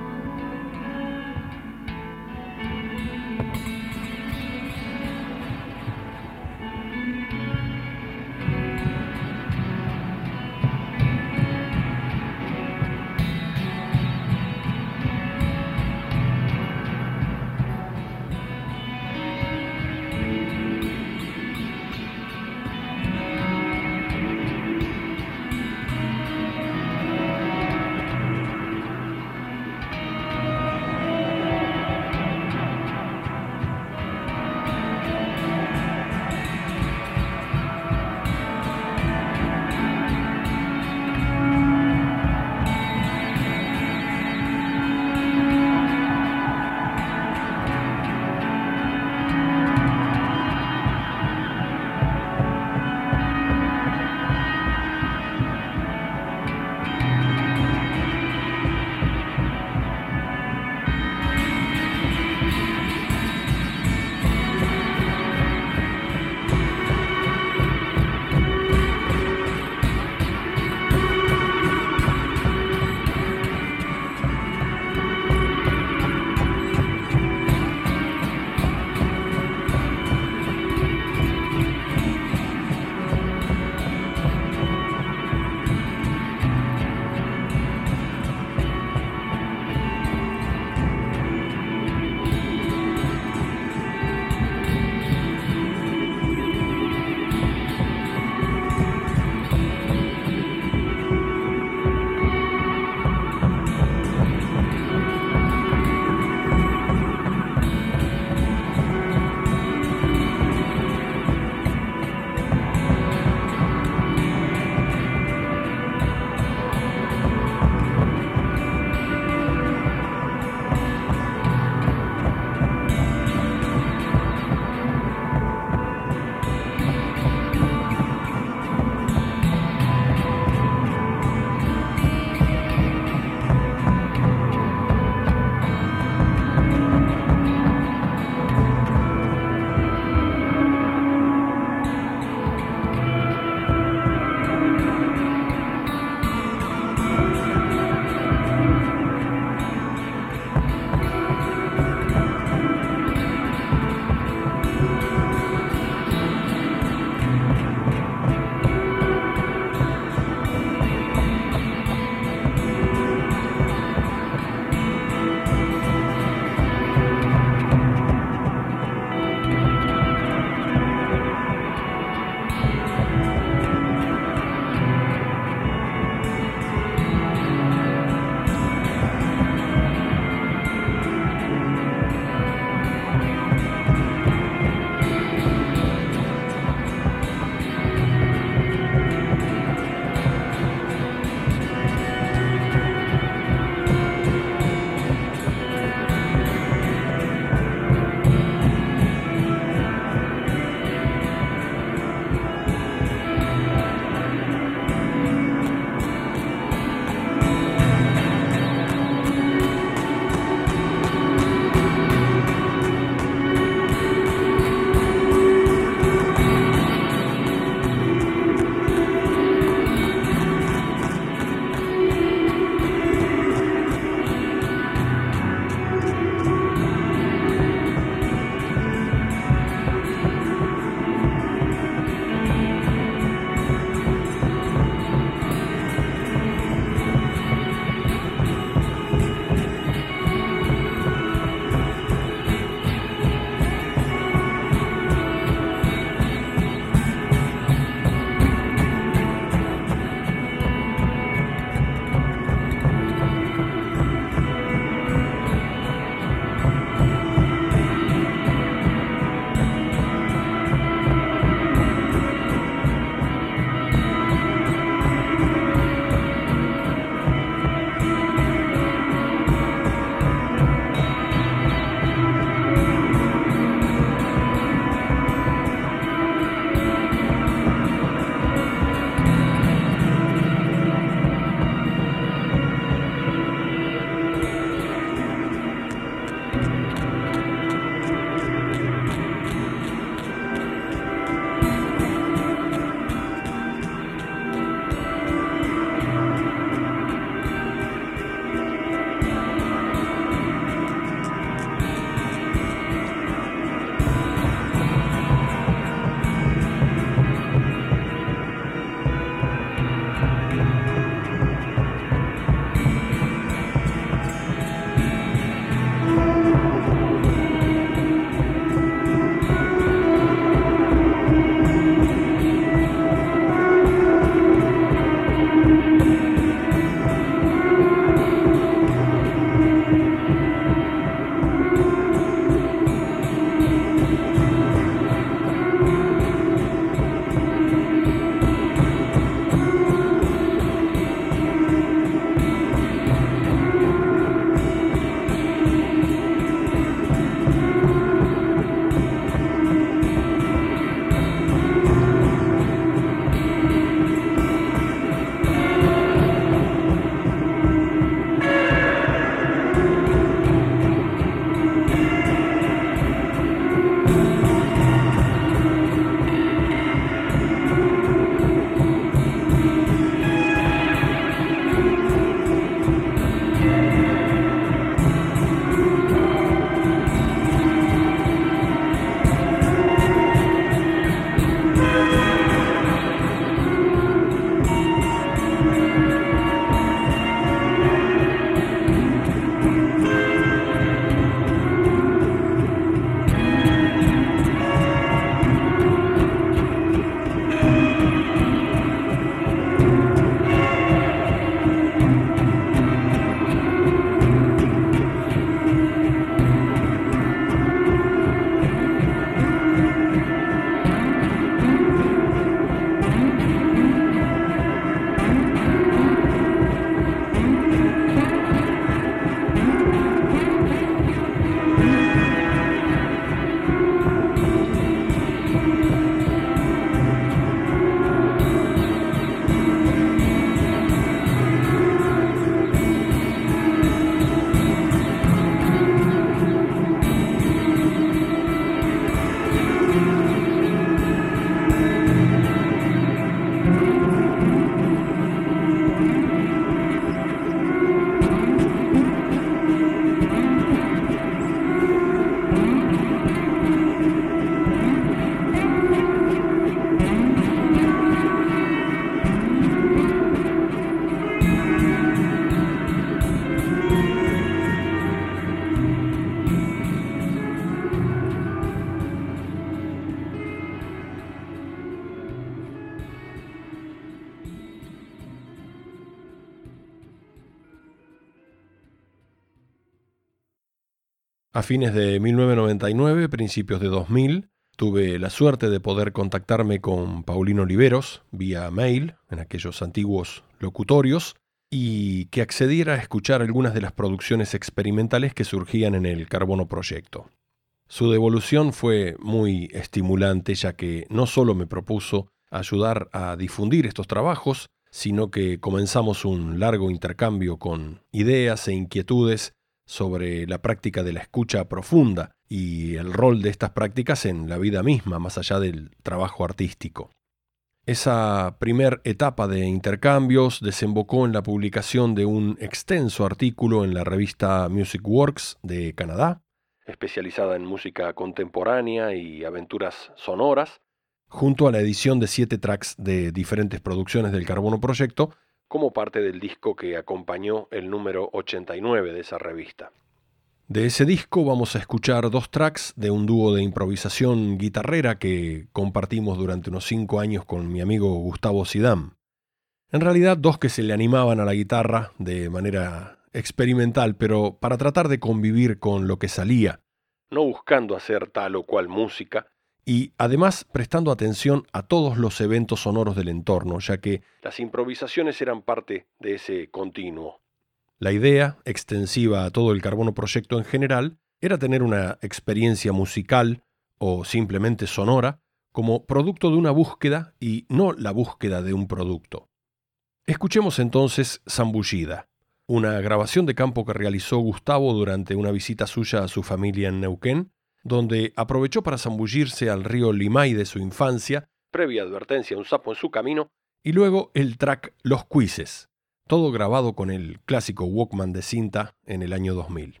A fines de 1999, principios de 2000, tuve la suerte de poder contactarme con Paulino Oliveros vía mail, en aquellos antiguos locutorios, y que accediera a escuchar algunas de las producciones experimentales que surgían en el Carbono Proyecto. Su devolución fue muy estimulante, ya que no solo me propuso ayudar a difundir estos trabajos, sino que comenzamos un largo intercambio con ideas e inquietudes sobre la práctica de la escucha profunda y el rol de estas prácticas en la vida misma, más allá del trabajo artístico. Esa primer etapa de intercambios desembocó en la publicación de un extenso artículo en la revista Music Works de Canadá, especializada en música contemporánea y aventuras sonoras, junto a la edición de 7 tracks de diferentes producciones del Carbono Proyecto, como parte del disco que acompañó el número 89 de esa revista. De ese disco vamos a escuchar 2 tracks de un dúo de improvisación guitarrera que compartimos durante unos 5 años con mi amigo Gustavo Sidam. En realidad 2 que se le animaban a la guitarra de manera experimental, pero para tratar de convivir con lo que salía, no buscando hacer tal o cual música, y además prestando atención a todos los eventos sonoros del entorno, ya que las improvisaciones eran parte de ese continuo. La idea, extensiva a todo el Carbono Proyecto en general, era tener una experiencia musical o simplemente sonora como producto de una búsqueda y no la búsqueda de un producto. Escuchemos entonces Zambullida, una grabación de campo que realizó Gustavo durante una visita suya a su familia en Neuquén, donde aprovechó para zambullirse al río Limay de su infancia, previa advertencia de un sapo en su camino, y luego el track Los Cuises, todo grabado con el clásico Walkman de cinta en el año 2000.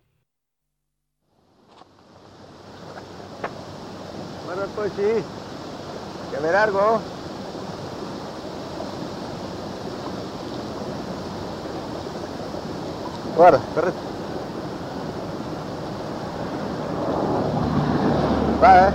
Bueno, pues sí, que me largo. Guarda, correcto. Va,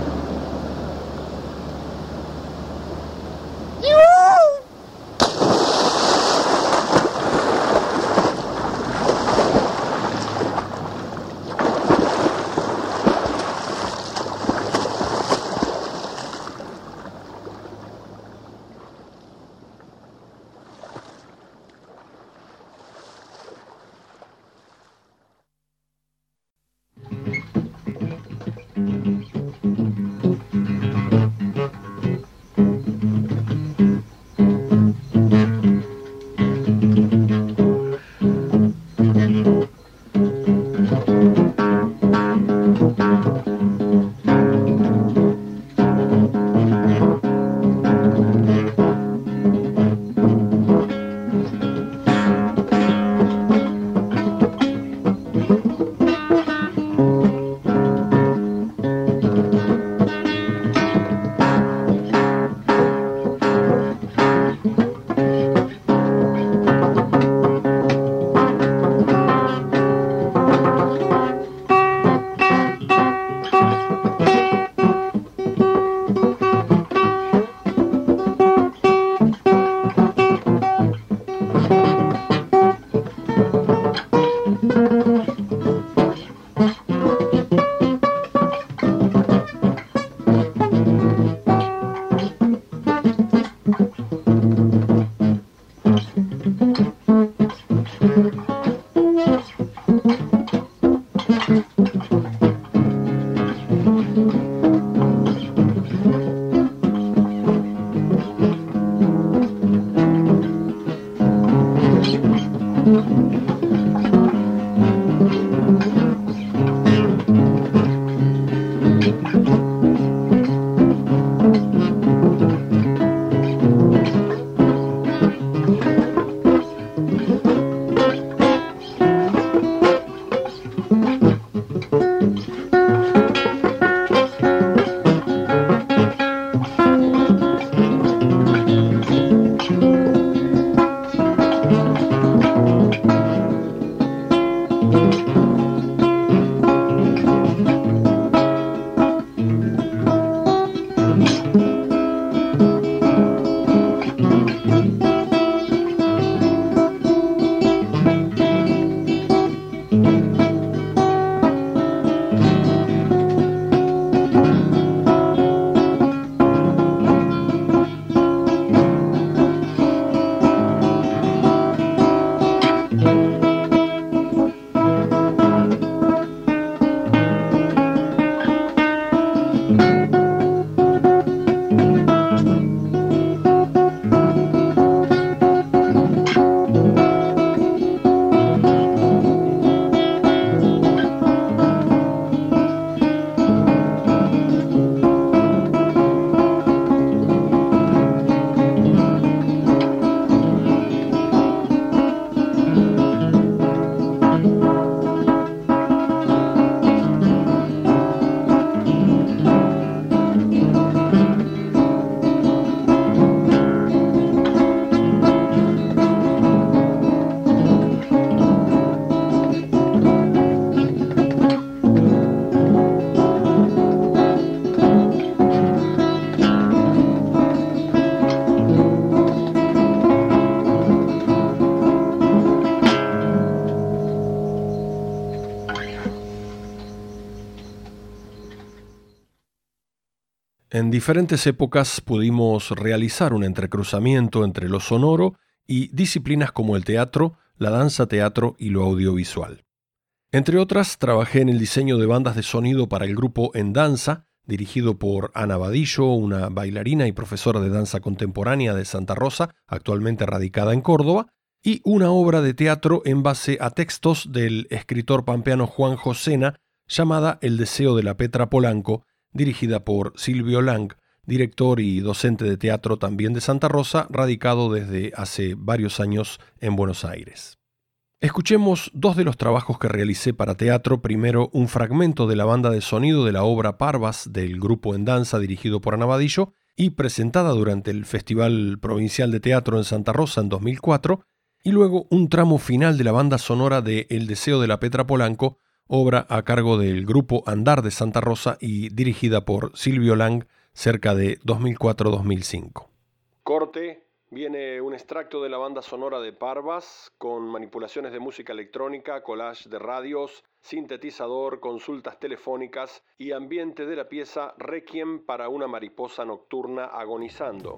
En diferentes épocas pudimos realizar un entrecruzamiento entre lo sonoro y disciplinas como el teatro, la danza-teatro y lo audiovisual. Entre otras, trabajé en el diseño de bandas de sonido para el grupo En Danza, dirigido por Ana Vadillo, una bailarina y profesora de danza contemporánea de Santa Rosa, actualmente radicada en Córdoba, y una obra de teatro en base a textos del escritor pampeano Juan Josena, llamada El deseo de la Petra Polanco, dirigida por Silvio Lang, director y docente de teatro también de Santa Rosa, radicado desde hace varios años en Buenos Aires. Escuchemos dos de los trabajos que realicé para teatro. Primero, un fragmento de la banda de sonido de la obra Parvas del grupo En Danza dirigido por Ana Vadillo y presentada durante el Festival Provincial de Teatro en Santa Rosa en 2004, y luego un tramo final de la banda sonora de El deseo de la Petra Polanco, obra a cargo del grupo Andar de Santa Rosa y dirigida por Silvio Lang cerca de 2004-2005. Corte. Viene un extracto de la banda sonora de Parvas, con manipulaciones de música electrónica, collage de radios, sintetizador, consultas telefónicas y ambiente de la pieza Requiem para una mariposa nocturna agonizando.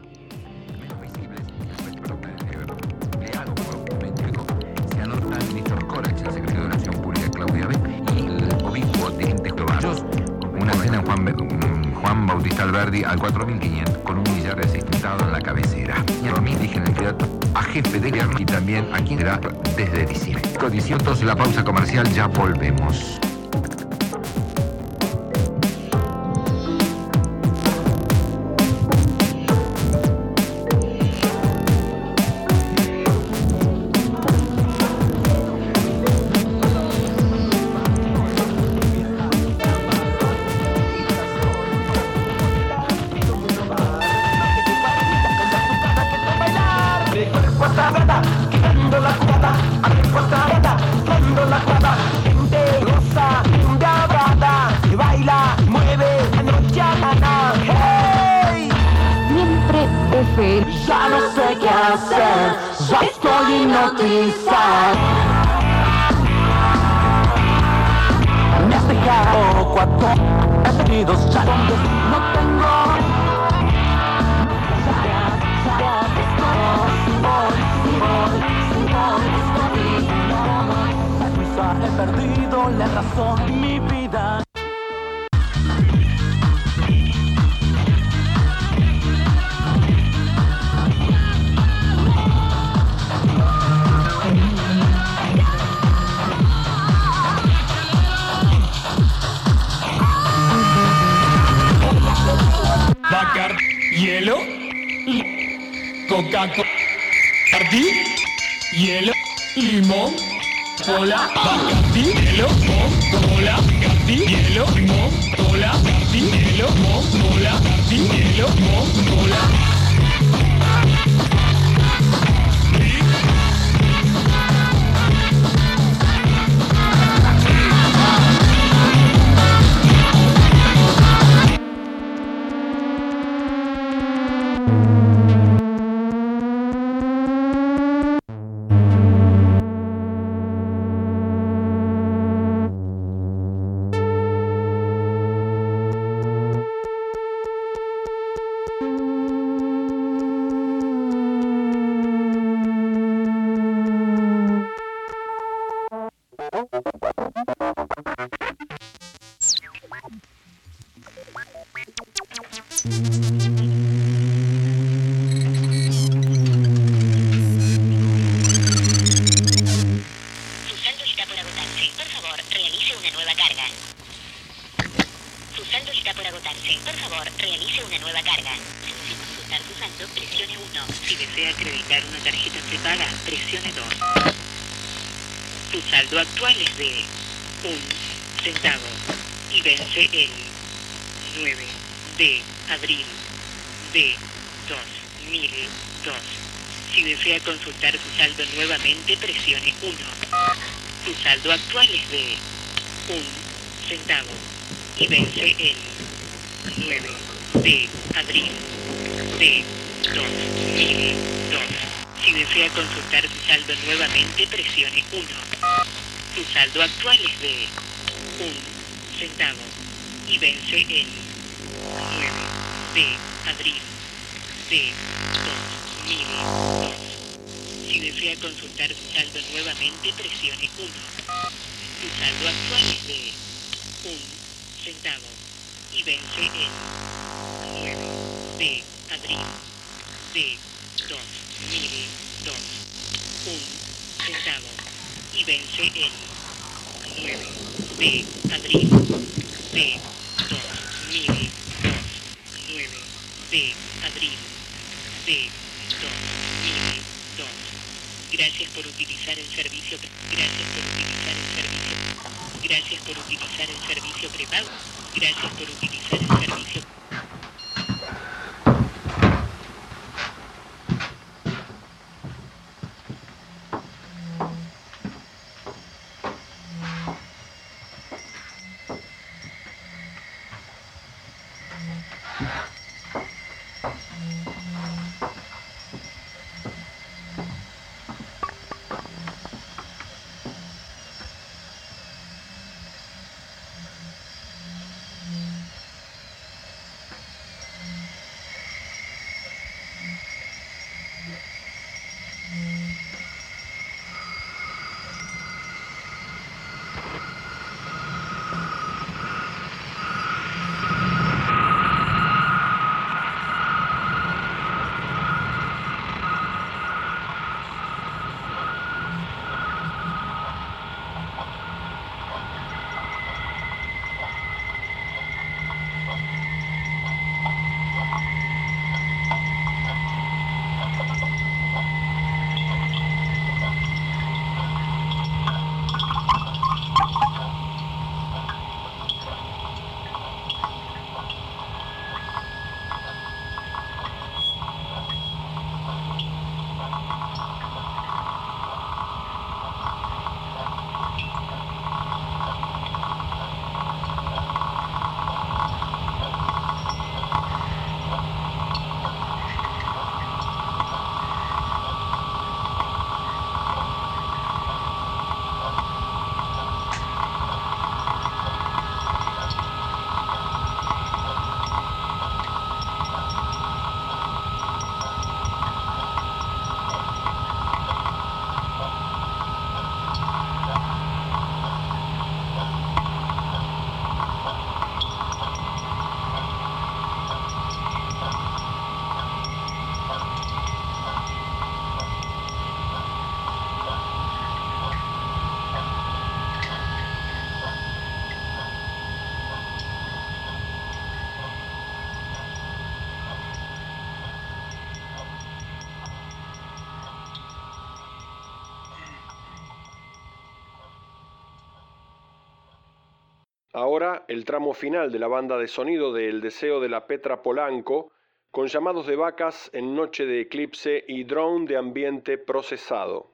Se anota el ministro Corax, el secretario de Nación Pública Claudia B. y el obispo Teniente Jehová. Una escena en Juan Bautista Alberdi al 4500 con un millar pintado en la cabecera. Y a mí dije en el teatro a jefe de gobierno y también a quien era desde diciembre. Condición, entonces la pausa comercial, ya volvemos. Ya no sé qué hacer, ya estoy hipnotizado. Me has dejado cuatro heridos ya donde no tengo. He perdido la razón en mi vida. Hielo, Coca-Cola, hielo, limón, cola, Bacardi, hielo, cola, Bacardi, hielo, limón, cola, Bacardi, hielo, cola, Bacardi, hielo, cola. Actual es de 1 centavo y vence el 9 de abril de 2002. Si desea consultar su saldo nuevamente, presione 1. Su saldo actual es de 1 centavo y vence el 9 de abril de 2002. Si desea consultar su saldo nuevamente, presione 1. Su saldo actual es de 1 centavo y vence el de abril de 2002. Si desea consultar su saldo nuevamente, presione 1. Su saldo actual es de 1 centavo y vence el 9 de abril de 2002. 1 centavo y vence el 9 de abril de 2002. 9 de abril de 2002. Gracias por utilizar el servicio. Gracias por utilizar el servicio. Gracias por utilizar el servicio prepago. Gracias por utilizar el servicio. Ahora el tramo final de la banda de sonido de El Deseo de la Petra Polanco, con llamados de vacas en Noche de Eclipse y drone de ambiente procesado.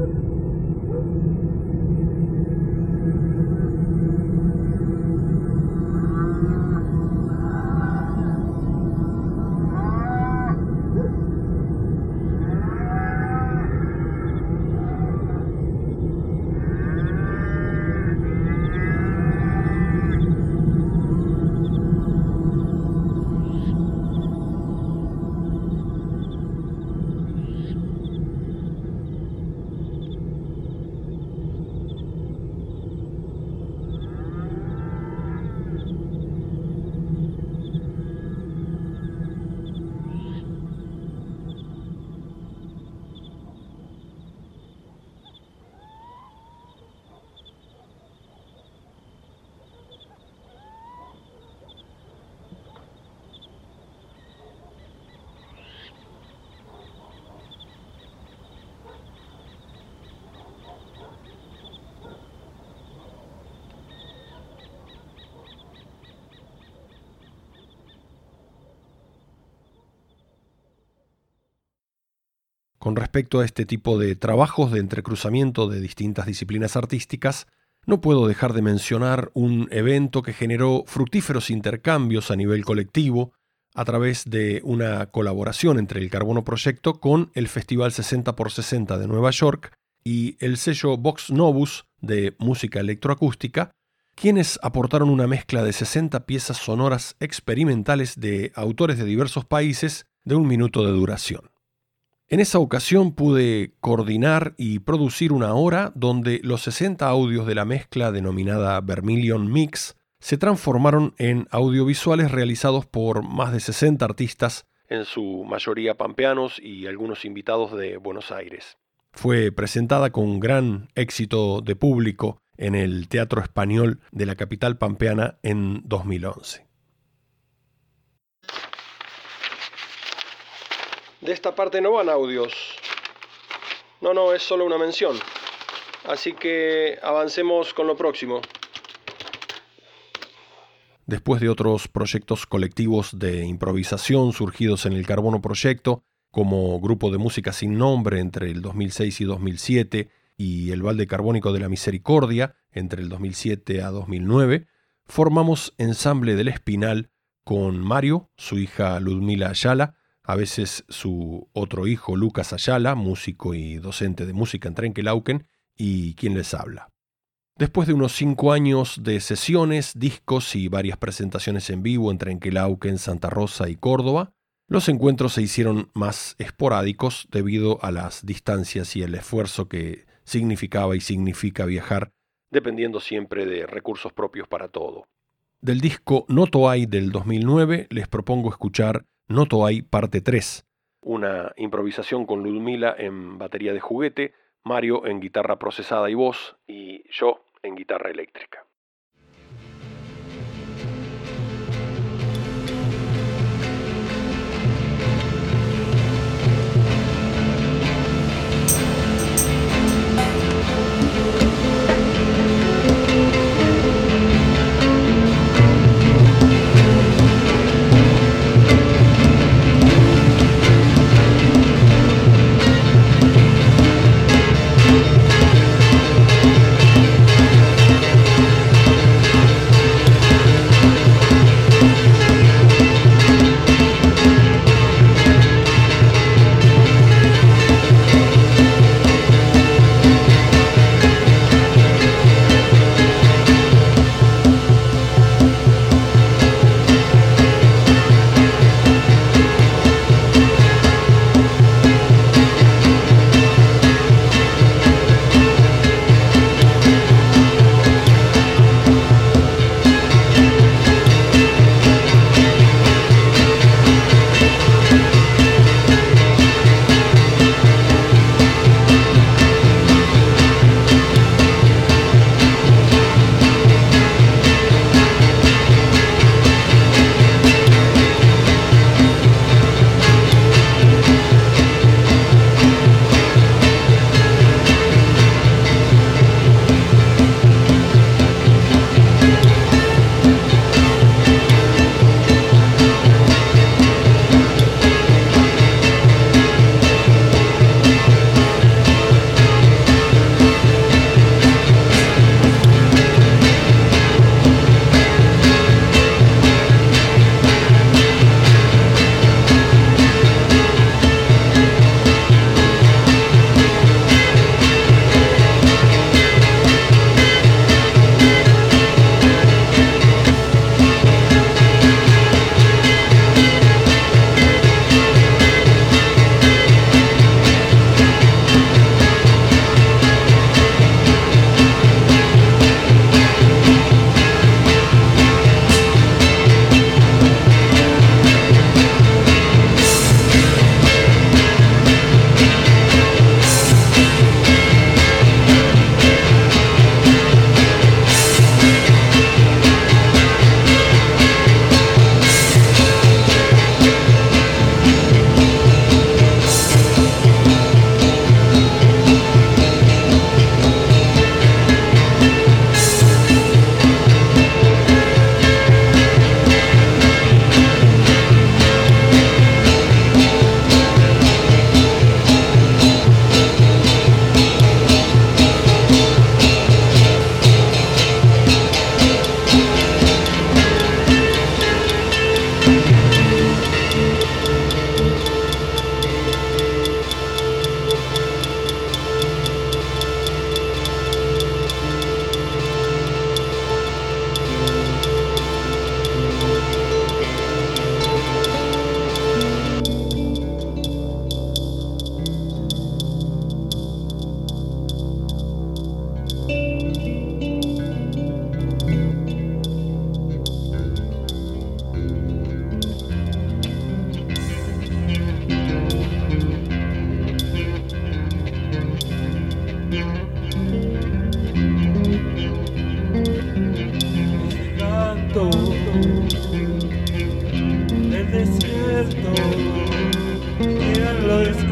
Con respecto a este tipo de trabajos de entrecruzamiento de distintas disciplinas artísticas, no puedo dejar de mencionar un evento que generó fructíferos intercambios a nivel colectivo a través de una colaboración entre el Carbono Proyecto con el Festival 60x60 de Nueva York y el sello Vox Novus de música electroacústica, quienes aportaron una mezcla de 60 piezas sonoras experimentales de autores de diversos países de 1 minuto de duración. En esa ocasión pude coordinar y producir una hora donde los 60 audios de la mezcla denominada Vermilion Mix se transformaron en audiovisuales realizados por más de 60 artistas, en su mayoría pampeanos y algunos invitados de Buenos Aires. Fue presentada con gran éxito de público en el Teatro Español de la capital pampeana en 2011. De esta parte no van audios. No, es solo una mención. Así que avancemos con lo próximo. Después de otros proyectos colectivos de improvisación surgidos en el Carbono Proyecto, como Grupo de Música Sin Nombre entre el 2006 y 2007 y el Balde Carbónico de la Misericordia entre el 2007 a 2009, formamos Ensamble del Espinal con Mario, su hija Ludmila Ayala, a veces su otro hijo Lucas Ayala, músico y docente de música en Trenquelauquen, y quien les habla. Después de unos 5 años de sesiones, discos y varias presentaciones en vivo en Trenquelauquen, Santa Rosa y Córdoba, los encuentros se hicieron más esporádicos debido a las distancias y el esfuerzo que significaba y significa viajar, dependiendo siempre de recursos propios para todo. Del disco Noto Hay del 2009 les propongo escuchar Noto Hay parte 3, una improvisación con Ludmila en batería de juguete, Mario en guitarra procesada y voz, y yo en guitarra eléctrica.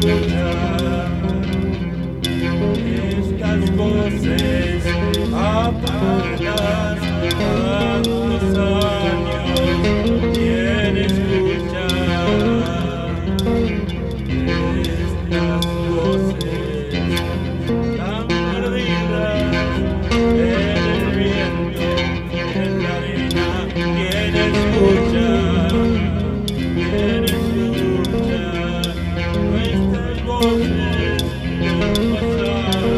escuchar estas voces apagadas, tantos años, ¿quién escucha estas voces tan perdidas en el viento, en la arena? ¿Quién escucha? ¿Quién escucha nuestras voces del pasado?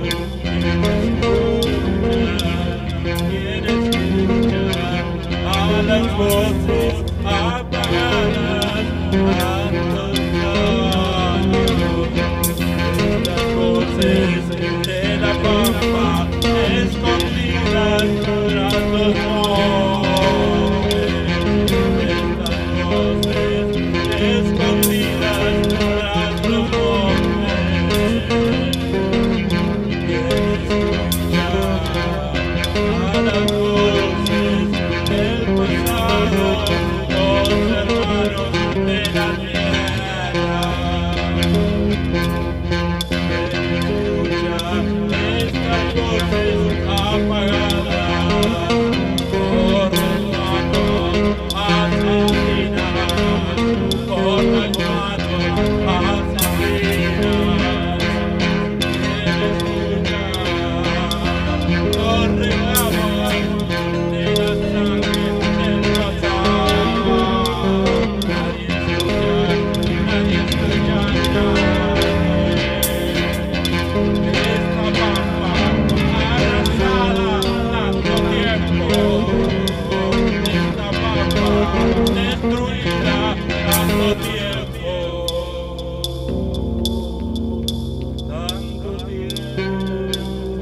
¿Quién escucha a las voces apagadas tantos años? Las voces de la pampa escondidas tras los montes. Estas voces escondidas tras los montes. ¿Quién escucha a las voces del pasado, los hermanos de la tierra? ¿Quién escucha estas voces apagadas por las manos asesinas, por las manos asesinas? ¿Quién escucha los reclamos de la sangre del pasado? Nadie escucha, nadie escucha nadie. Esta pampa arrasada tanto tiempo, esta pampa destruida tanto tiempo, tanto tiempo.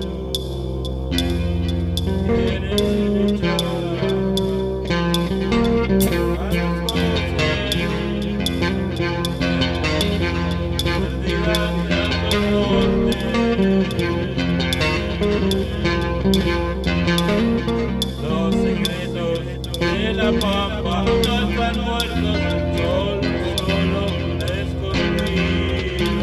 ¿Quién escucha a las voces perdidas tras los montes? Los secretos de la pampa no están muertos, solo escondidos.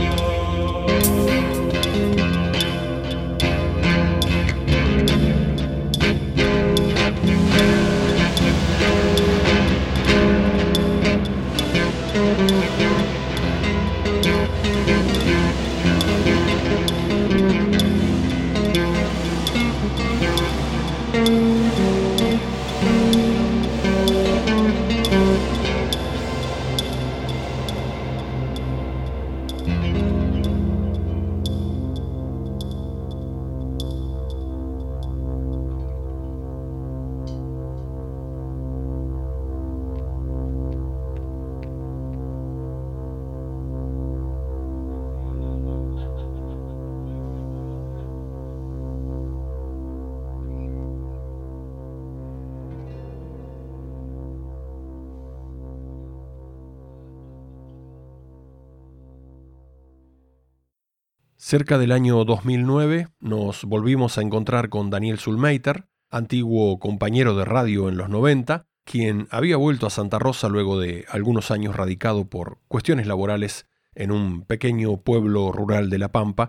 Cerca del año 2009 nos volvimos a encontrar con Daniel Sulmeiter, antiguo compañero de radio en los 90, quien había vuelto a Santa Rosa luego de algunos años radicado por cuestiones laborales en un pequeño pueblo rural de La Pampa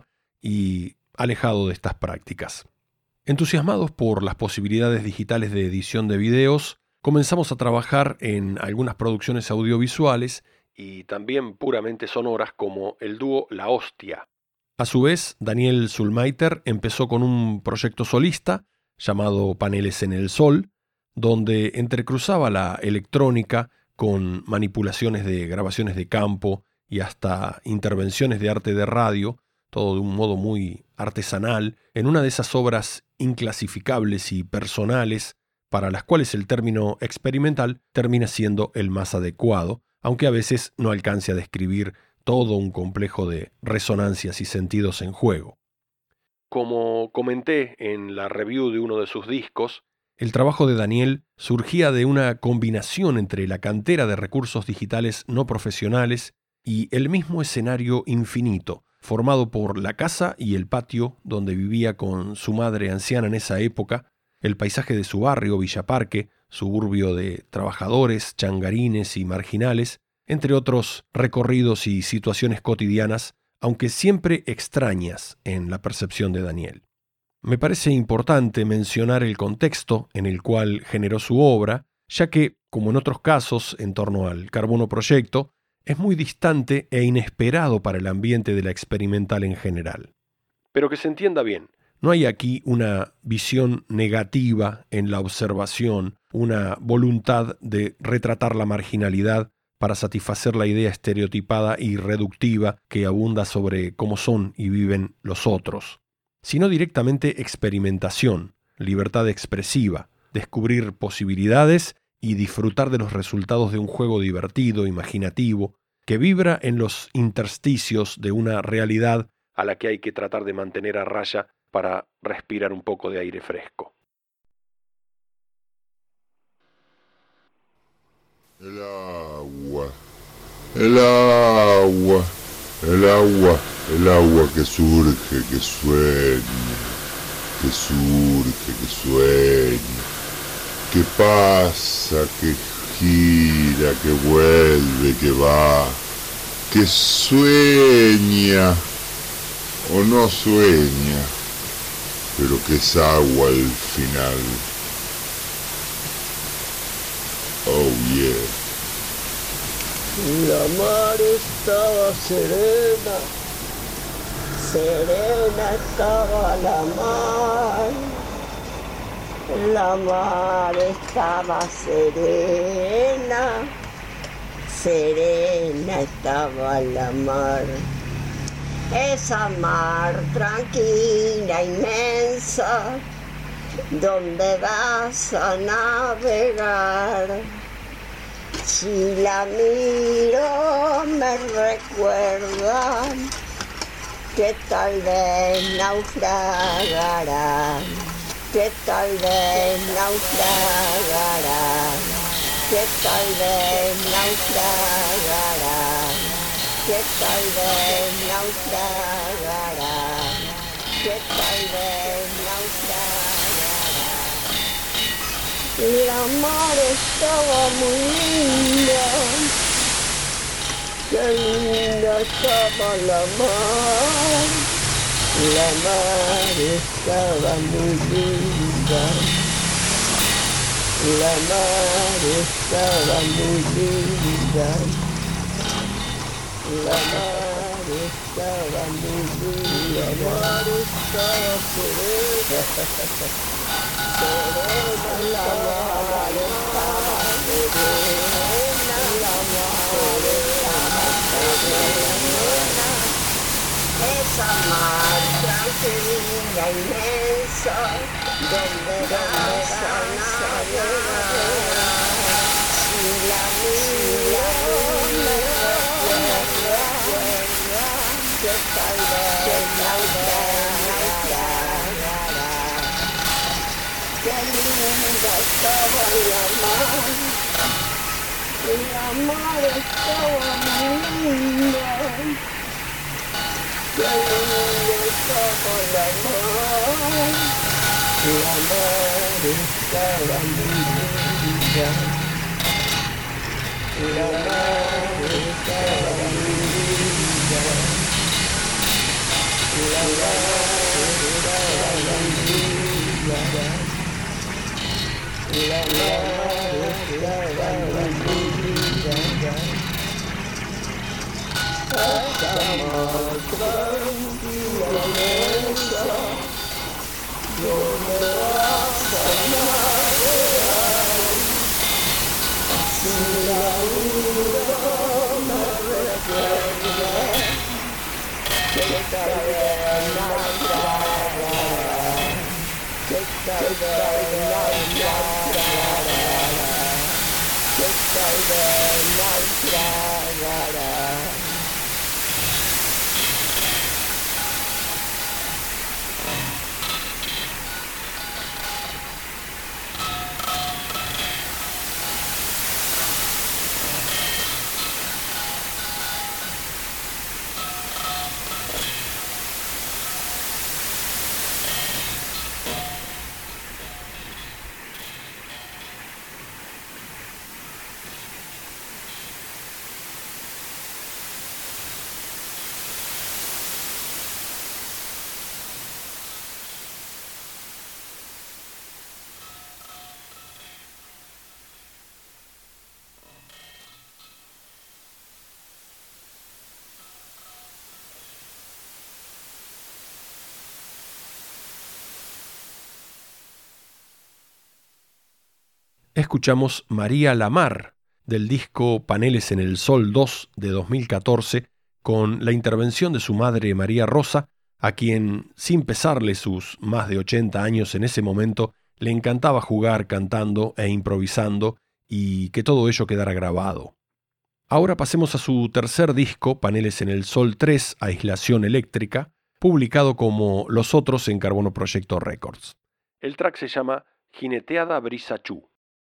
y alejado de estas prácticas. Entusiasmados por las posibilidades digitales de edición de videos, comenzamos a trabajar en algunas producciones audiovisuales y también puramente sonoras como el dúo La Hostia. A su vez, Daniel Sulmeiter empezó con un proyecto solista llamado Paneles en el Sol, donde entrecruzaba la electrónica con manipulaciones de grabaciones de campo y hasta intervenciones de arte de radio, todo de un modo muy artesanal, en una de esas obras inclasificables y personales para las cuales el término experimental termina siendo el más adecuado, aunque a veces no alcance a describir todo un complejo de resonancias y sentidos en juego. Como comenté en la review de uno de sus discos, el trabajo de Daniel surgía de una combinación entre la cantera de recursos digitales no profesionales y el mismo escenario infinito, formado por la casa y el patio donde vivía con su madre anciana en esa época, el paisaje de su barrio, Villa Parque, suburbio de trabajadores, changarines y marginales, entre otros recorridos y situaciones cotidianas, aunque siempre extrañas en la percepción de Daniel. Me parece importante mencionar el contexto en el cual generó su obra, ya que, como en otros casos en torno al Carbono Proyecto, es muy distante e inesperado para el ambiente de la experimental en general. Pero que se entienda bien, no hay aquí una visión negativa en la observación, una voluntad de retratar la marginalidad para satisfacer la idea estereotipada y reductiva que abunda sobre cómo son y viven los otros, sino directamente experimentación, libertad expresiva, descubrir posibilidades y disfrutar de los resultados de un juego divertido, imaginativo, que vibra en los intersticios de una realidad a la que hay que tratar de mantener a raya para respirar un poco de aire fresco. El agua, el agua, el agua, el agua que surge, que sueña, que surge, que sueña, que pasa, que gira, que vuelve, que va, que sueña o no sueña, pero que es agua al final. Oh yeah. La mar estaba serena, serena estaba la mar. La mar estaba serena, serena estaba la mar. Esa mar tranquila, inmensa, donde vas a navegar. Si la miro me recuerda que tal vez naufragará, que tal vez naufragará, que tal vez naufragará, que tal vez naufragará, que tal vez naufragará. La mar estaba muy linda, qué linda estaba la mar. La mar estaba muy linda, la mar estaba muy linda, la mar estaba muy linda, la mar estaba serena, serena, la mar estaba serena, la mar estaba serena. Esa mar tranquila, inmensa, donde vas a navegar. Si la miro me recuerda que tal vez naufragará. Qué linda estaba la mar estaba muy linda. La niña estaba la mar estaba muy linda, la mar estaba muy linda, la mar estaba muy linda, la mar estaba muy linda. Estamos tranquila, donde vas a navegar. Si la vida me recuerda que tal vez naufragará, que tal vez naufragará, que tal vez naufragará. escuchamos María Lamar, del disco Paneles en el Sol 2 de 2014, con la intervención de su madre María Rosa, a quien, sin pesarle sus más de 80 años en ese momento, le encantaba jugar cantando e improvisando y que todo ello quedara grabado. Ahora pasemos a su tercer disco, Paneles en el Sol 3, Aislación Eléctrica, publicado como los otros en Carbono Proyecto Records. El track se llama Jineteada Brisa Chu.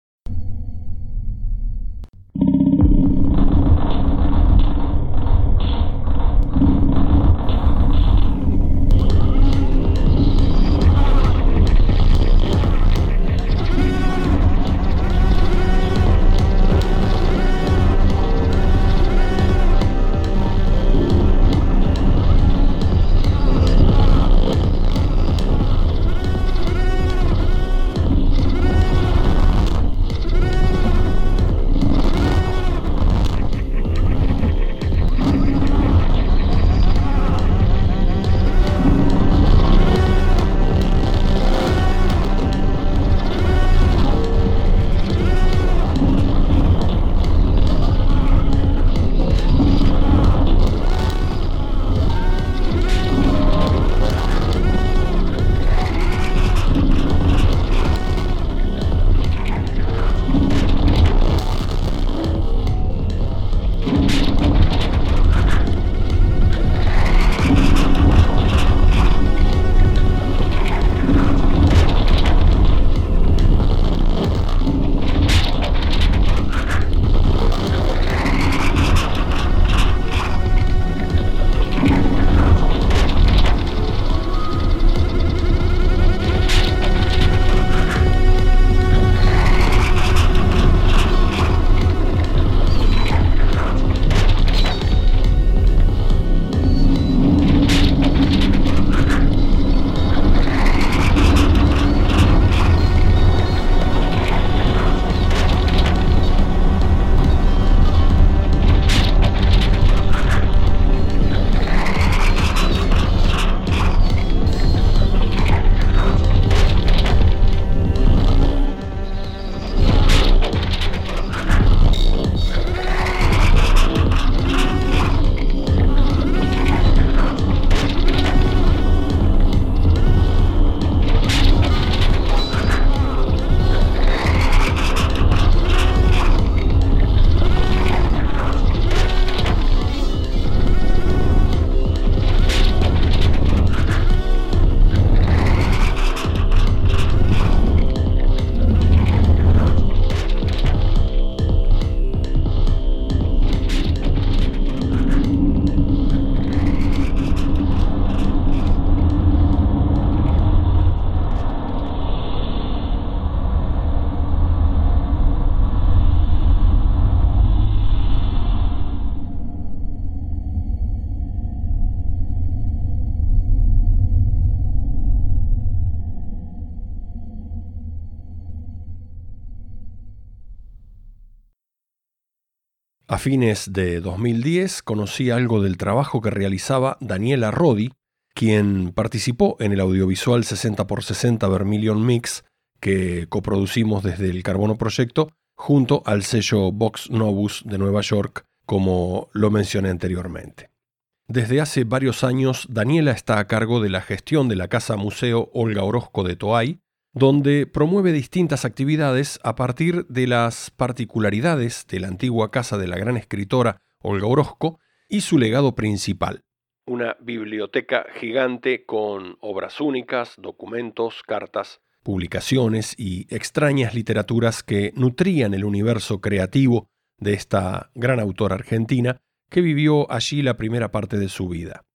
A fines de 2010 conocí algo del trabajo que realizaba Daniela Rodi, quien participó en el audiovisual 60x60 Vermilion Mix que coproducimos desde el Carbono Proyecto junto al sello Vox Novus de Nueva York, como lo mencioné anteriormente. Desde hace varios años, Daniela está a cargo de la gestión de la Casa Museo Olga Orozco de Toay, donde promueve distintas actividades a partir de las particularidades de la antigua casa de la gran escritora Olga Orozco y su legado principal, una biblioteca gigante con obras únicas, documentos, cartas, publicaciones y extrañas literaturas que nutrían el universo creativo de esta gran autora argentina que vivió allí la primera parte de su vida.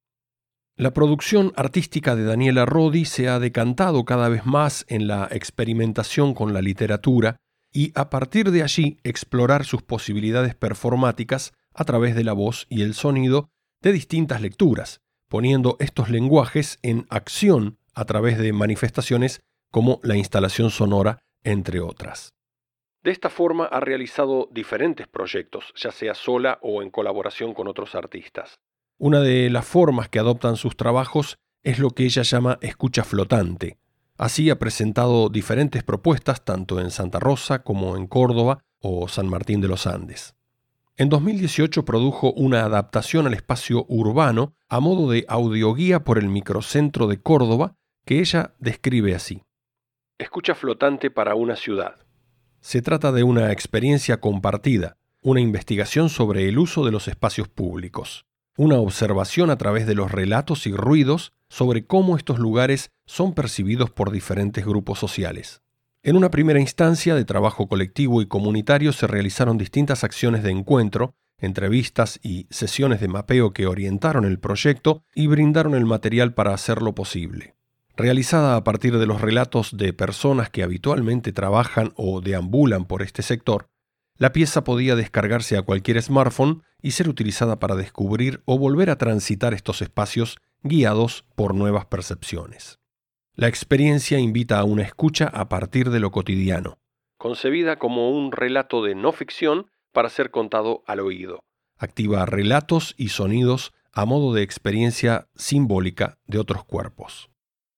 La producción artística de Daniela Rodi se ha decantado cada vez más en la experimentación con la literatura y a partir de allí explorar sus posibilidades performáticas a través de la voz y el sonido de distintas lecturas, poniendo estos lenguajes en acción a través de manifestaciones como la instalación sonora, entre otras. De esta forma ha realizado diferentes proyectos, ya sea sola o en colaboración con otros artistas. Una de las formas que adoptan sus trabajos es lo que ella llama escucha flotante, Así ha presentado diferentes propuestas tanto en Santa Rosa como en Córdoba o San Martín de los Andes. En 2018 produjo una adaptación al espacio urbano a modo de audioguía por el microcentro de Córdoba que ella describe así. Escucha flotante para una ciudad. Se trata de una experiencia compartida, una investigación sobre el uso de los espacios públicos, una observación a través de los relatos y ruidos sobre cómo estos lugares son percibidos por diferentes grupos sociales. En una primera instancia de trabajo colectivo y comunitario se realizaron distintas acciones de encuentro, entrevistas y sesiones de mapeo que orientaron el proyecto y brindaron el material para hacerlo posible. Realizada a partir de los relatos de personas que habitualmente trabajan o deambulan por este sector, la pieza podía descargarse a cualquier smartphone y ser utilizada para descubrir o volver a transitar estos espacios guiados por nuevas percepciones. La experiencia invita a una escucha a partir de lo cotidiano, concebida como un relato de no ficción para ser contado al oído. Activa relatos y sonidos a modo de experiencia simbólica de otros cuerpos.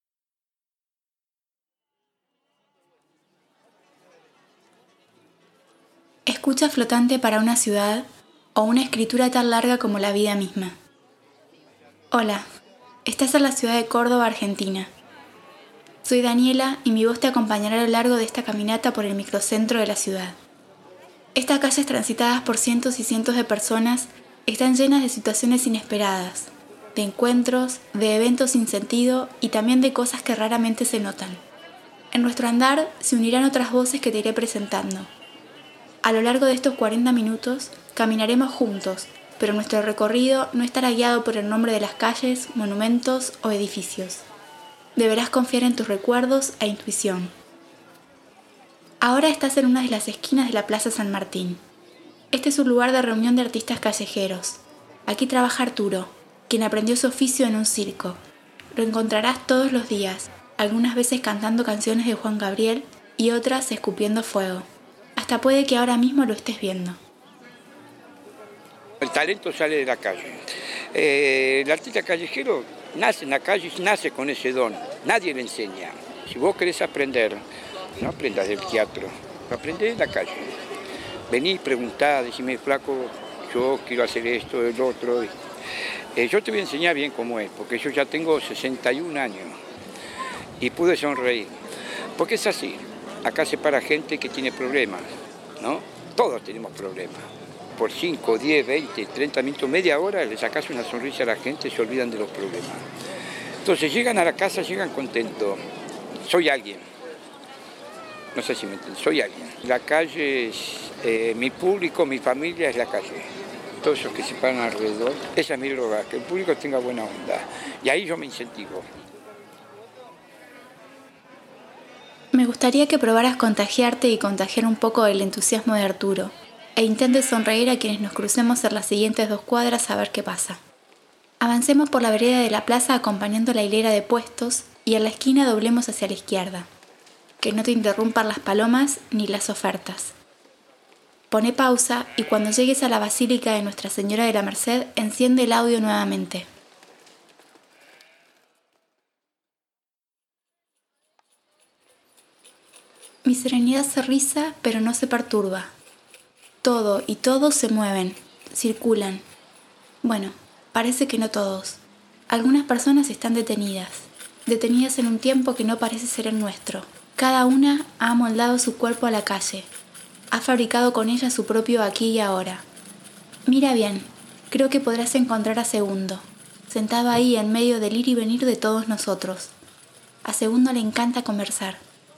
Escucha flotante para una ciudad o una escritura tan larga como la vida misma. Hola, estás en la ciudad de Córdoba, Argentina. Soy Daniela y mi voz te acompañará a lo largo de esta caminata por el microcentro de la ciudad. Estas calles transitadas por cientos y cientos de personas están llenas de situaciones inesperadas, de encuentros, de eventos sin sentido y también de cosas que raramente se notan. En nuestro andar se unirán otras voces que te iré presentando. A lo largo de estos 40 minutos caminaremos juntos, pero nuestro recorrido no estará guiado por el nombre de las calles, monumentos o edificios. Deberás confiar en tus recuerdos e intuición. Ahora estás en una de las esquinas de la Plaza San Martín. Este es un lugar de reunión de artistas callejeros. Aquí trabaja Arturo, quien aprendió su oficio en un circo. Lo encontrarás todos los días, algunas veces cantando canciones de Juan Gabriel y otras escupiendo fuego. Hasta puede que ahora mismo lo estés viendo. El talento sale de la calle. El artista callejero nace en la calle y nace con ese don. Nadie le enseña. Si vos querés aprender, no aprendas del teatro, aprendés de la calle. Vení, preguntá, decime, flaco, yo quiero hacer esto, el otro. Yo te voy a enseñar bien cómo es, porque yo ya tengo 61 años y pude sonreír. Porque es así. Acá se para gente que tiene problemas, ¿no? Todos tenemos problemas. Por 5, 10, 20, 30 minutos, media hora, le sacás una sonrisa a la gente y se olvidan de los problemas. Entonces llegan a la casa, llegan contentos. Soy alguien. No sé si me entienden, soy alguien. La calle es mi público, mi familia es la calle. Todos esos que se paran alrededor, esa es mi droga, que el público tenga buena onda. Y ahí yo me incentivo. Me gustaría que probaras contagiarte y contagiar un poco el entusiasmo de Arturo, e intentes sonreír a quienes nos crucemos en las siguientes 2 cuadras a ver qué pasa. Avancemos por la vereda de la plaza acompañando la hilera de puestos y en la esquina doblemos hacia la izquierda. Que no te interrumpan las palomas ni las ofertas. Pone pausa y cuando llegues a la Basílica de Nuestra Señora de la Merced, enciende el audio nuevamente. Mi serenidad se riza, pero no se perturba. Todo y todos se mueven, circulan. Bueno, parece que no todos. Algunas personas están detenidas en un tiempo que no parece ser el nuestro. Cada una ha amoldado su cuerpo a la calle. Ha fabricado con ella su propio aquí y ahora. Mira bien, creo que podrás encontrar a Segundo, sentado ahí en medio del ir y venir de todos nosotros. A Segundo le encanta conversar.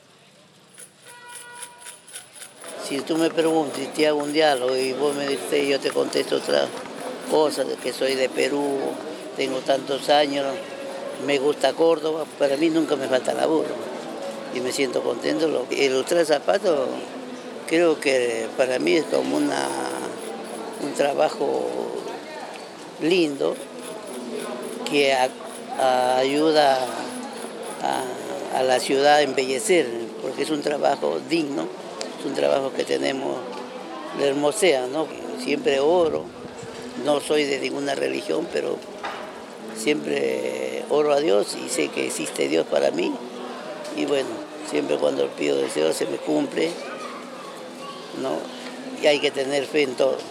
Si tú me preguntas y te hago un diálogo y vos me dices, yo te contesto otra cosa, que soy de Perú, tengo tantos años, me gusta Córdoba, para mí nunca me falta laburo y me siento contento. Ilustrar zapatos creo que para mí es como un trabajo lindo que ayuda a la ciudad a embellecer, porque es un trabajo digno. Es un trabajo que tenemos, le hermosea, ¿no? Siempre oro, no soy de ninguna religión, pero siempre oro a Dios y sé que existe Dios para mí Y bueno, siempre cuando pido deseos se me cumple, ¿no? Y hay que tener fe en todo.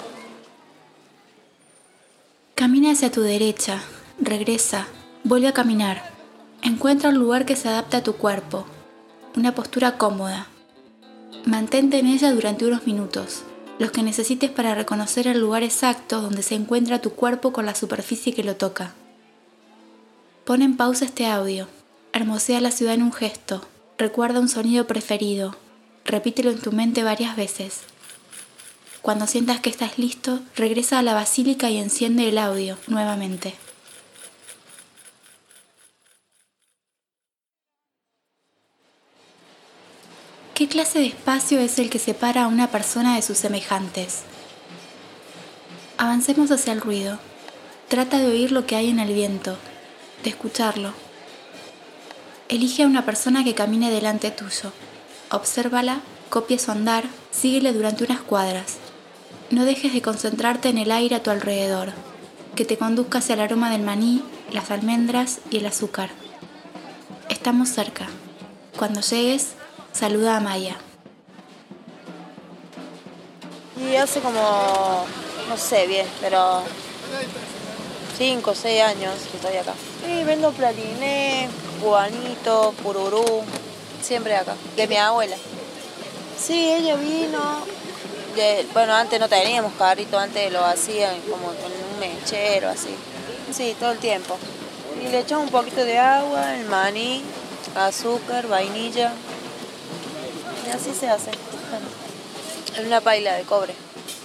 Camina hacia tu derecha, regresa, vuelve a caminar. Encuentra un lugar que se adapte a tu cuerpo, una postura cómoda. Mantente en ella durante unos minutos, los que necesites para reconocer el lugar exacto donde se encuentra tu cuerpo con la superficie que lo toca. Pon en pausa este audio, hermosea la ciudad en un gesto, recuerda un sonido preferido, repítelo en tu mente varias veces. Cuando sientas que estás listo, regresa a la basílica y enciende el audio nuevamente. ¿Qué clase de espacio es el que separa a una persona de sus semejantes? Avancemos hacia el ruido. Trata de oír lo que hay en el viento, de escucharlo. Elige a una persona que camine delante tuyo. Obsérvala, copia su andar, síguele durante unas cuadras. No dejes de concentrarte en el aire a tu alrededor, que te conduzca hacia el aroma del maní, las almendras y el azúcar. Estamos cerca. Cuando llegues, saluda a Maya. Y hace como, no sé bien, pero 5 o 6 años que estoy acá. Y vendo praliné, cubanito, pururú, siempre acá, de mi abuela. Sí, ella vino. Bueno, antes no teníamos carrito, antes lo hacían como con un mechero, así. Sí, todo el tiempo. Y le echamos un poquito de agua, el maní, azúcar, vainilla. Y así se hace. En una paila de cobre.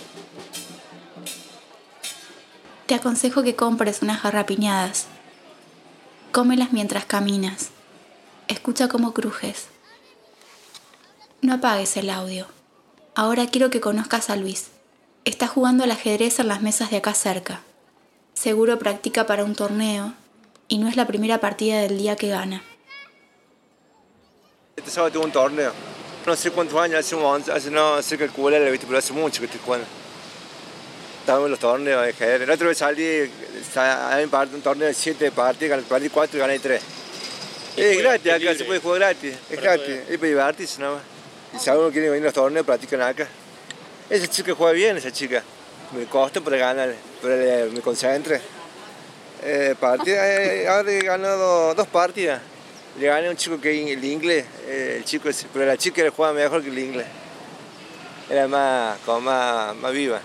Te aconsejo que compres unas garrapiñadas. Cómelas mientras caminas. Escucha cómo crujes. No apagues el audio. Ahora quiero que conozcas a Luis. Está jugando al ajedrez en las mesas de acá cerca. Seguro practica para un torneo y no es la primera partida del día que gana. Este sábado tuve un torneo. No sé cuántos años, no sé calcular, pero hace mucho que estoy jugando. Estamos en los torneos de ajedrez. La otra vez salí un torneo de 7 partidas, perdí 4 y gané 3. Es gratis acá, se puede jugar gratis. Es gratis, es para divertirse nada más. Y si alguno quiere venir a los torneos, practican acá. Esa chica juega bien, esa chica. Me costa para ganar, pero me concentre. Ahora he ganado 2 partidas. Le gané a un chico que el inglés, pero la chica le juega mejor que el inglés. Era más viva.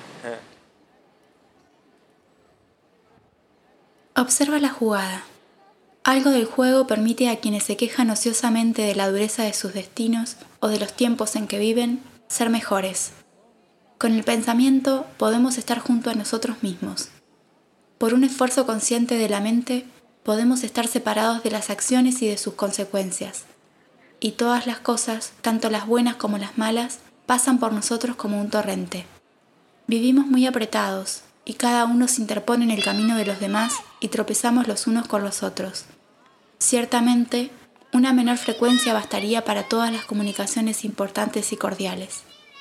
Observa la jugada. Algo del juego permite a quienes se quejan ociosamente de la dureza de sus destinos o de los tiempos en que viven, ser mejores. Con el pensamiento podemos estar junto a nosotros mismos. Por un esfuerzo consciente de la mente, podemos estar separados de las acciones y de sus consecuencias. Y todas las cosas, tanto las buenas como las malas, pasan por nosotros como un torrente. Vivimos muy apretados, y cada uno se interpone en el camino de los demás y tropezamos los unos con los otros. Ciertamente, una menor frecuencia bastaría para todas las comunicaciones importantes y cordiales.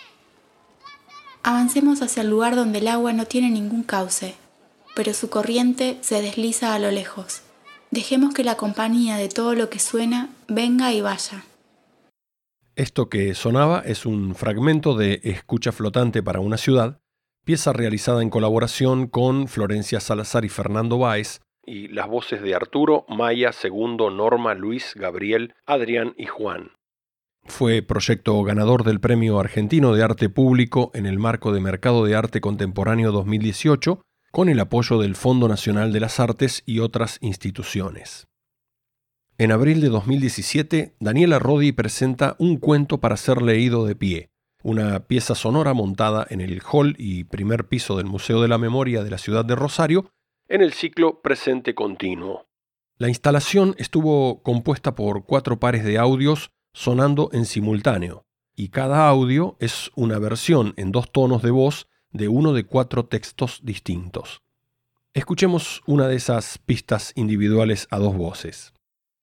Avancemos hacia el lugar donde el agua no tiene ningún cauce, pero su corriente se desliza a lo lejos. Dejemos que la compañía de todo lo que suena venga y vaya. Esto que sonaba es un fragmento de Escucha flotante para una ciudad, pieza realizada en colaboración con Florencia Salazar y Fernando Báez, y las voces de Arturo, Maya, Segundo, Norma, Luis, Gabriel, Adrián y Juan. Fue proyecto ganador del Premio Argentino de Arte Público en el marco de Mercado de Arte Contemporáneo 2018, con el apoyo del Fondo Nacional de las Artes y otras instituciones. En abril de 2017, Daniela Rodi presenta Un cuento para ser leído de pie, una pieza sonora montada en el hall y primer piso del Museo de la Memoria de la ciudad de Rosario, en el ciclo Presente Continuo. La instalación estuvo compuesta por 4 pares de audios sonando en simultáneo, y cada audio es una versión en 2 tonos de voz de uno de 4 textos distintos. Escuchemos una de esas pistas individuales a 2 voces.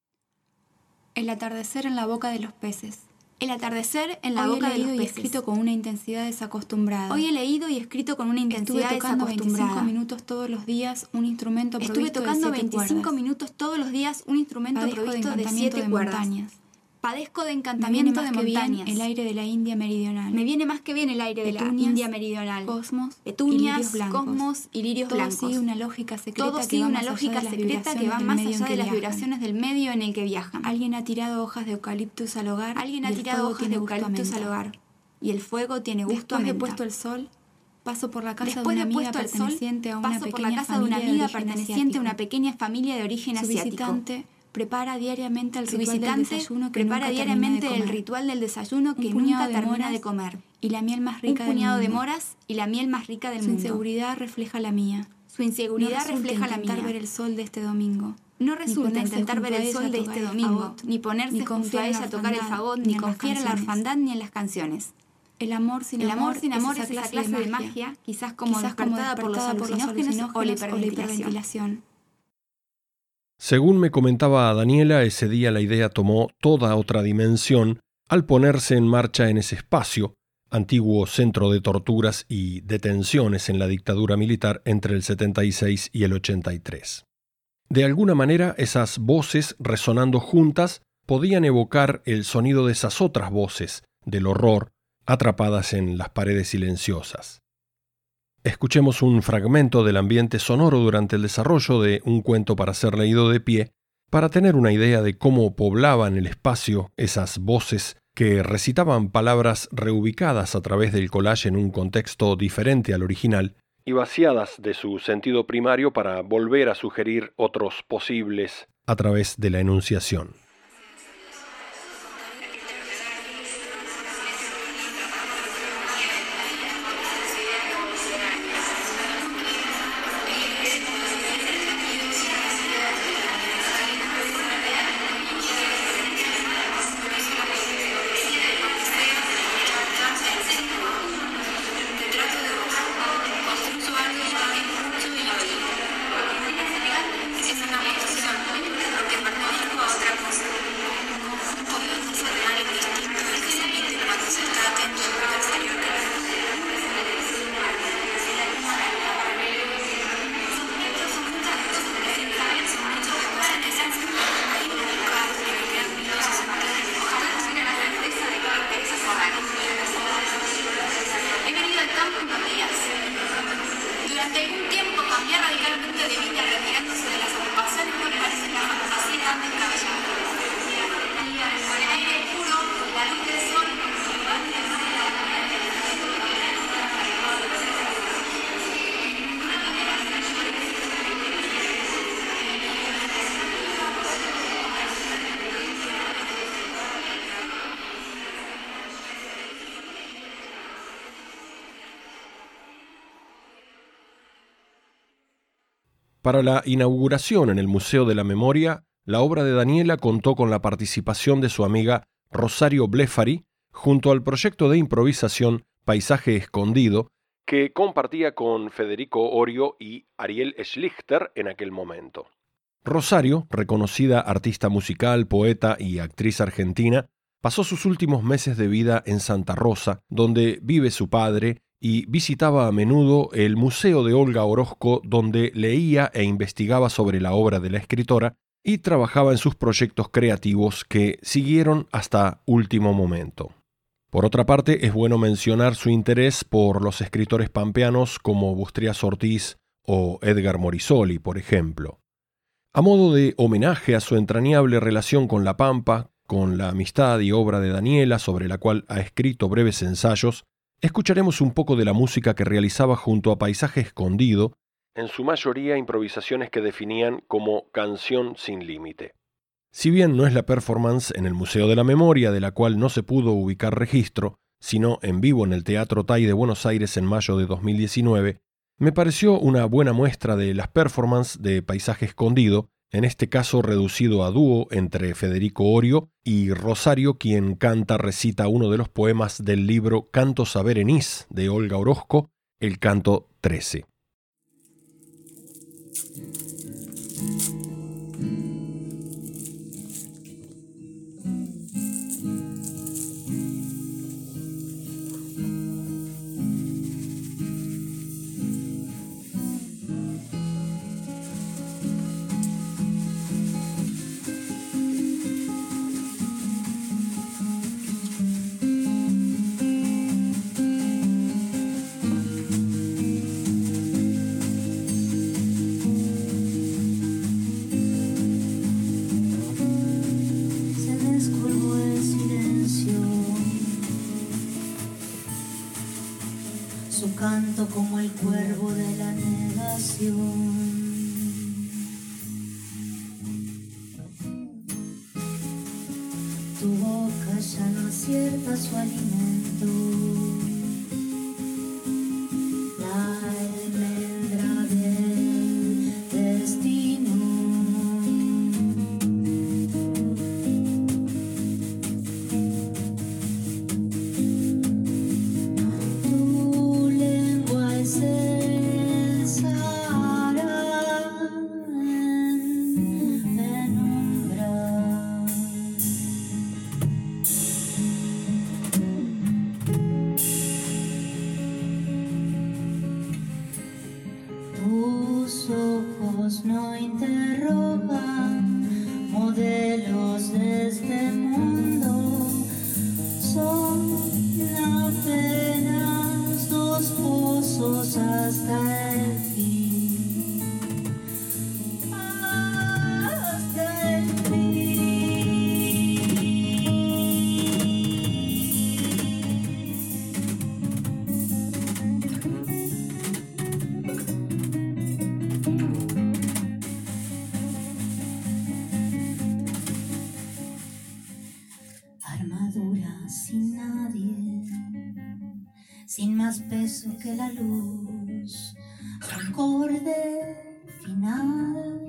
El atardecer en la boca de los peces. El atardecer en la boca de los peces. Hoy he leído y escrito con una intensidad desacostumbrada. Hoy he leído y escrito con una intensidad desacostumbrada. Estuve tocando 25 minutos todos los días un instrumento provisto de 7 cuerdas. Padezco de encantamiento de 7 montañas. Padezco de encantamiento de montañas. El aire de la India meridional. Me viene más que bien el aire de la India meridional. Cosmos, petunias, cosmos y lirios blancos. Todo sigue una lógica secreta que va más allá de las vibraciones del medio en el que viajan. Alguien ha tirado hojas de eucaliptus al hogar. Y el fuego tiene gusto a menta. Después de puesto el sol, paso por la casa de una amiga perteneciente a una pequeña familia de origen asiático. Prepara diariamente el ritual del desayuno que nunca termina de comer. Y la miel más rica un puñado de moras y la miel más rica del mundo. Su inseguridad refleja la mía. Intentar ver el sol de este domingo. No resulta intentar ver el sol de este domingo, ni ponerse junto a ella a tocar el fagot, ni confiar en la orfandad ni en las canciones. El amor sin amor es esa clase de magia, quizás como despertada por los alucinógenos o la hiperventilación. Según me comentaba Daniela, ese día la idea tomó toda otra dimensión al ponerse en marcha en ese espacio, antiguo centro de torturas y detenciones en la dictadura militar entre el 76 y el 83. De alguna manera, esas voces resonando juntas podían evocar el sonido de esas otras voces del horror atrapadas en las paredes silenciosas. Escuchemos un fragmento del ambiente sonoro durante el desarrollo de Un cuento para ser leído de pie, para tener una idea de cómo poblaban el espacio esas voces que recitaban palabras reubicadas a través del collage en un contexto diferente al original y vaciadas de su sentido primario para volver a sugerir otros posibles a través de la enunciación. Para la inauguración en el Museo de la Memoria, la obra de Daniela contó con la participación de su amiga Rosario Blefari junto al proyecto de improvisación Paisaje Escondido, que compartía con Federico Orio y Ariel Schlichter en aquel momento. Rosario, reconocida artista musical, poeta y actriz argentina, pasó sus últimos meses de vida en Santa Rosa, donde vive su padre, y visitaba a menudo el Museo de Olga Orozco, donde leía e investigaba sobre la obra de la escritora y trabajaba en sus proyectos creativos que siguieron hasta último momento. Por otra parte, es bueno mencionar su interés por los escritores pampeanos como Bustrias Ortiz o Edgar Morisoli, por ejemplo. A modo de homenaje a su entrañable relación con la Pampa, con la amistad y obra de Daniela, sobre la cual ha escrito breves ensayos, escucharemos un poco de la música que realizaba junto a Paisaje Escondido, en su mayoría improvisaciones que definían como canción sin límite. Si bien no es la performance en el Museo de la Memoria, de la cual no se pudo ubicar registro, sino en vivo en el Teatro Tai de Buenos Aires en mayo de 2019, me pareció una buena muestra de las performances de Paisaje Escondido, en este caso reducido a dúo entre Federico Orio y Rosario, quien recita uno de los poemas del libro Cantos a Berenice de Olga Orozco, el canto 13. habitación. Tu boca ya no acierta su alimento. La almendra del destino. Tu lengua es el Sahara en penumbra. Tus ojos no interrogan modelos de este mundo, son apenas dos pozos hasta el fin, hasta el armadura sin nadie, sin más peso que la luz, acorde final.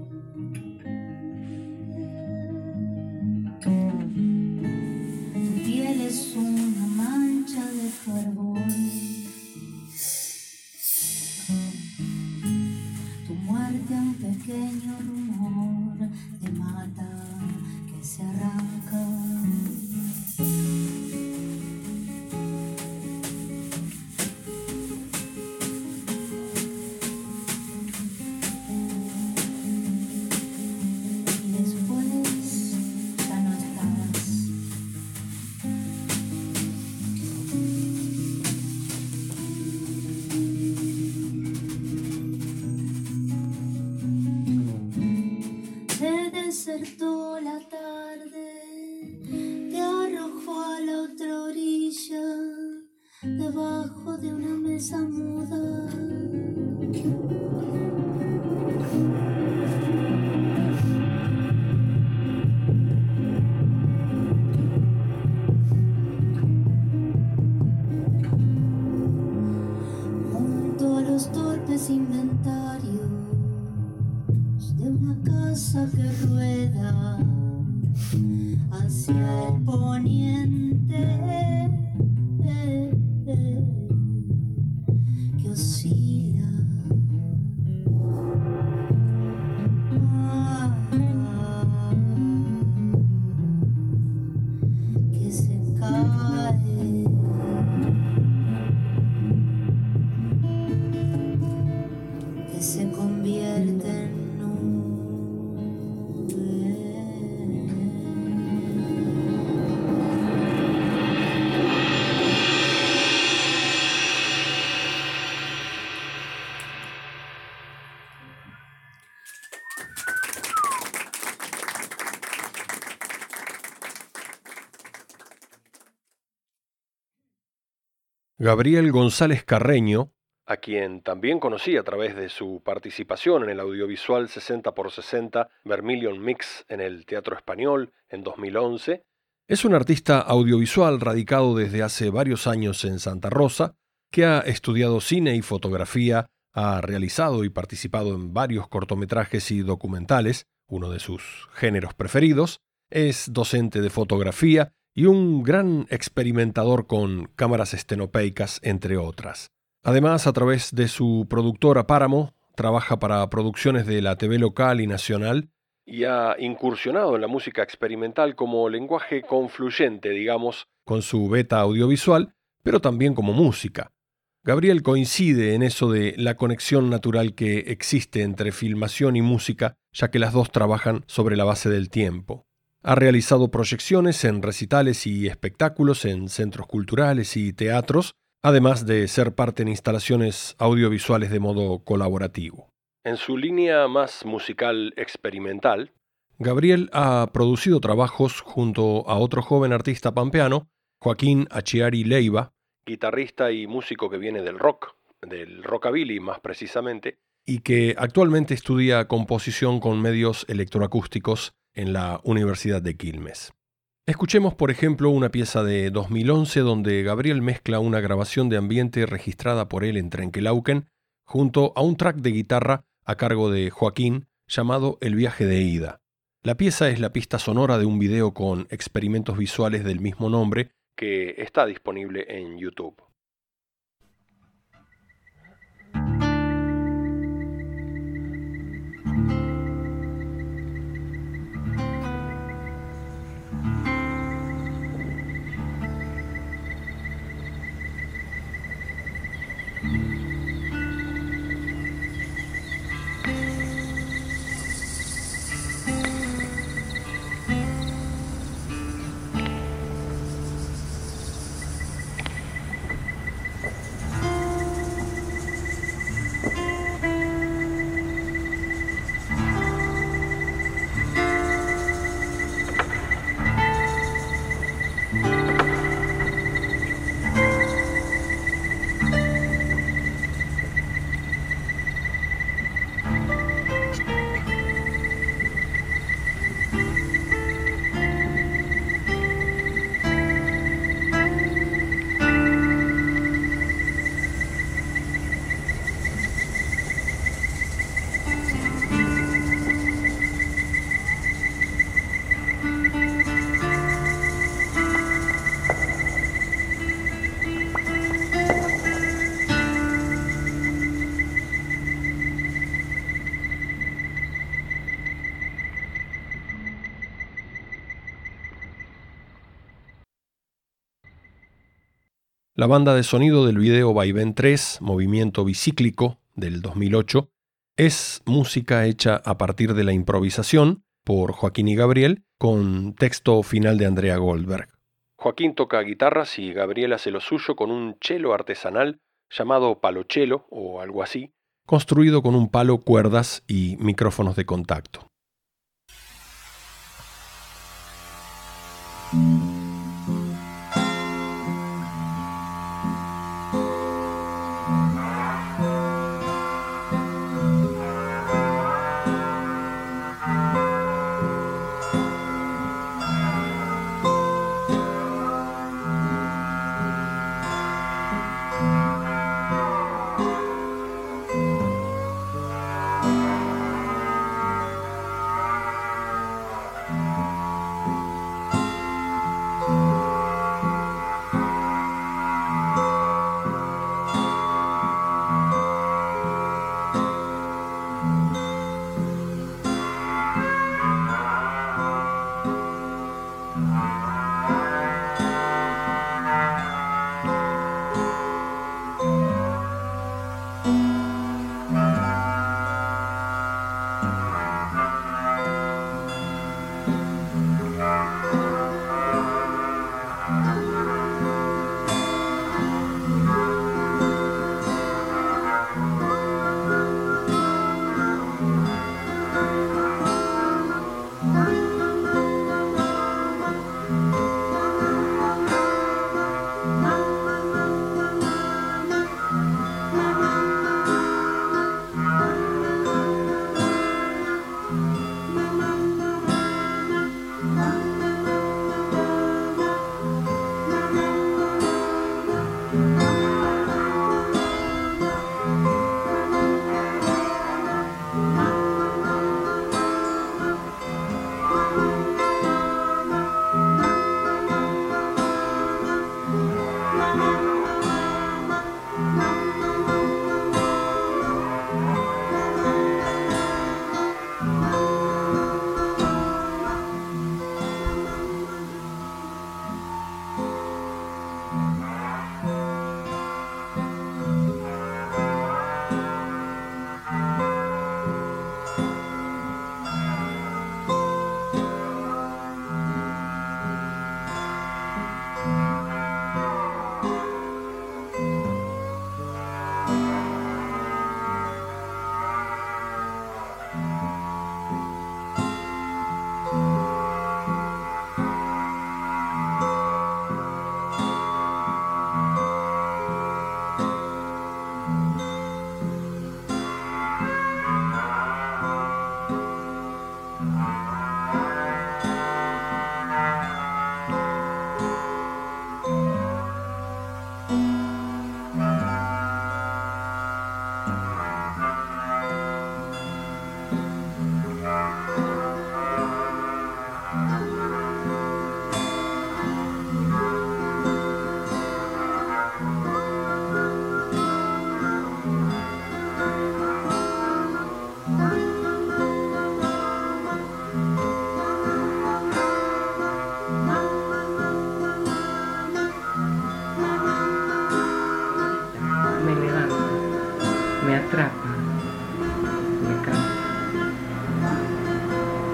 Tu piel es una mancha de carbón, tu muerte un pequeño rumor de mata que se arranca. Y después ya no estás. Te desertó la tarde, te arrojó a la otra orilla, debajo de una mesa muda. Junto a los torpes inventarios de una casa que rueda hacia el poniente, que oscila. Que se cae. Que se convierte en nube. Gabriel González Carreño, a quien también conocí a través de su participación en el audiovisual 60x60 Vermilion Mix en el Teatro Español en 2011, es un artista audiovisual radicado desde hace varios años en Santa Rosa, que ha estudiado cine y fotografía, ha realizado y participado en varios cortometrajes y documentales, uno de sus géneros preferidos, es docente de fotografía y un gran experimentador con cámaras estenopeicas, entre otras. Además, a través de su productora Páramo, trabaja para producciones de la TV local y nacional y ha incursionado en la música experimental como lenguaje confluyente, digamos, con su beta audiovisual, pero también como música. Gabriel coincide en eso de la conexión natural que existe entre filmación y música, ya que las dos trabajan sobre la base del tiempo. Ha realizado proyecciones en recitales y espectáculos en centros culturales y teatros, además de ser parte en instalaciones audiovisuales de modo colaborativo. En su línea más musical experimental, Gabriel ha producido trabajos junto a otro joven artista pampeano, Joaquín Achiari Leiva, guitarrista y músico que viene del rock, del rockabilly más precisamente, y que actualmente estudia composición con medios electroacústicos en la Universidad de Quilmes. Escuchemos, por ejemplo, una pieza de 2011 donde Gabriel mezcla una grabación de ambiente registrada por él en Trenquelauquen junto a un track de guitarra a cargo de Joaquín llamado El viaje de ida. La pieza es la pista sonora de un video con experimentos visuales del mismo nombre que está disponible en YouTube. La banda de sonido del video Vaivén 3, Movimiento Bicíclico, del 2008, es música hecha a partir de la improvisación por Joaquín y Gabriel, con texto final de Andrea Goldberg. Joaquín toca guitarras y Gabriel hace lo suyo con un cello artesanal llamado palochelo o algo así, construido con un palo, cuerdas y micrófonos de contacto.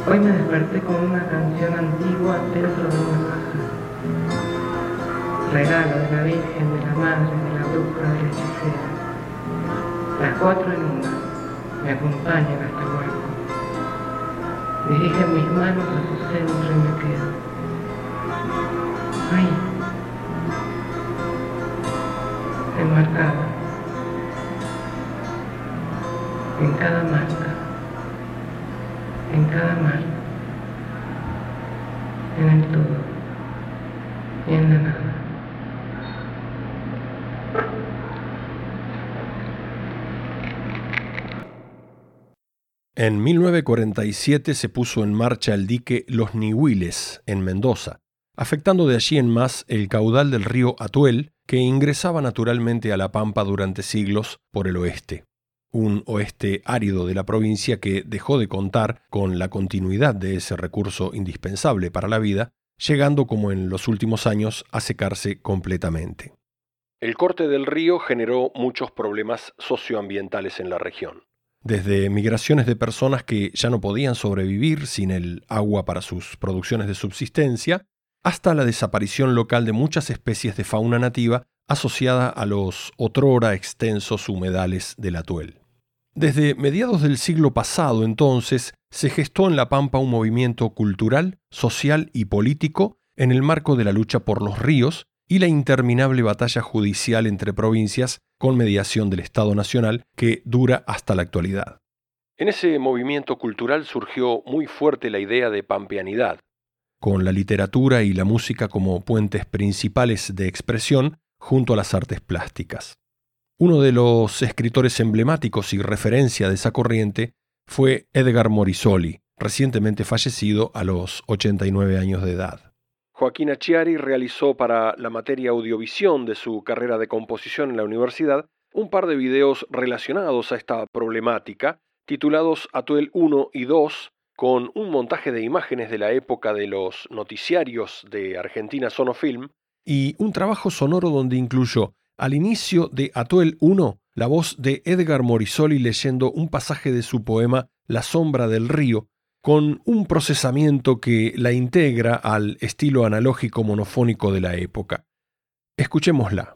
Hoy me desperté con una canción antigua dentro de una caja. Regalo de la Virgen, de la Madre, de la Bruja, de la Hechicera. Las 4 en una me acompañan hasta luego. Dirigen mis manos a su centro y me quedo. Ahí, enmarcada, en cada marca, en cada marca, en el todo y en la nada. En 1947 se puso en marcha el dique Los Nihuiles, en Mendoza, afectando de allí en más el caudal del río Atuel, que ingresaba naturalmente a la Pampa durante siglos por el oeste. Un oeste árido de la provincia que dejó de contar con la continuidad de ese recurso indispensable para la vida, llegando como en los últimos años a secarse completamente. El corte del río generó muchos problemas socioambientales en la región. Desde migraciones de personas que ya no podían sobrevivir sin el agua para sus producciones de subsistencia, hasta la desaparición local de muchas especies de fauna nativa asociada a los otrora extensos humedales del Atuel. Desde mediados del siglo pasado, entonces, se gestó en La Pampa un movimiento cultural, social y político en el marco de la lucha por los ríos y la interminable batalla judicial entre provincias con mediación del Estado Nacional que dura hasta la actualidad. En ese movimiento cultural surgió muy fuerte la idea de pampeanidad, con la literatura y la música como puentes principales de expresión junto a las artes plásticas. Uno de los escritores emblemáticos y referencia de esa corriente fue Edgar Morisoli, recientemente fallecido a los 89 años de edad. Joaquín Acciari realizó para la materia audiovisión de su carrera de composición en la universidad un par de videos relacionados a esta problemática, titulados Atuel 1 y 2, con un montaje de imágenes de la época de los noticiarios de Argentina Sonofilm, y un trabajo sonoro donde incluyó al inicio de Atuel 1 la voz de Edgar Morisoli leyendo un pasaje de su poema La sombra del río, con un procesamiento que la integra al estilo analógico monofónico de la época. Escuchémosla.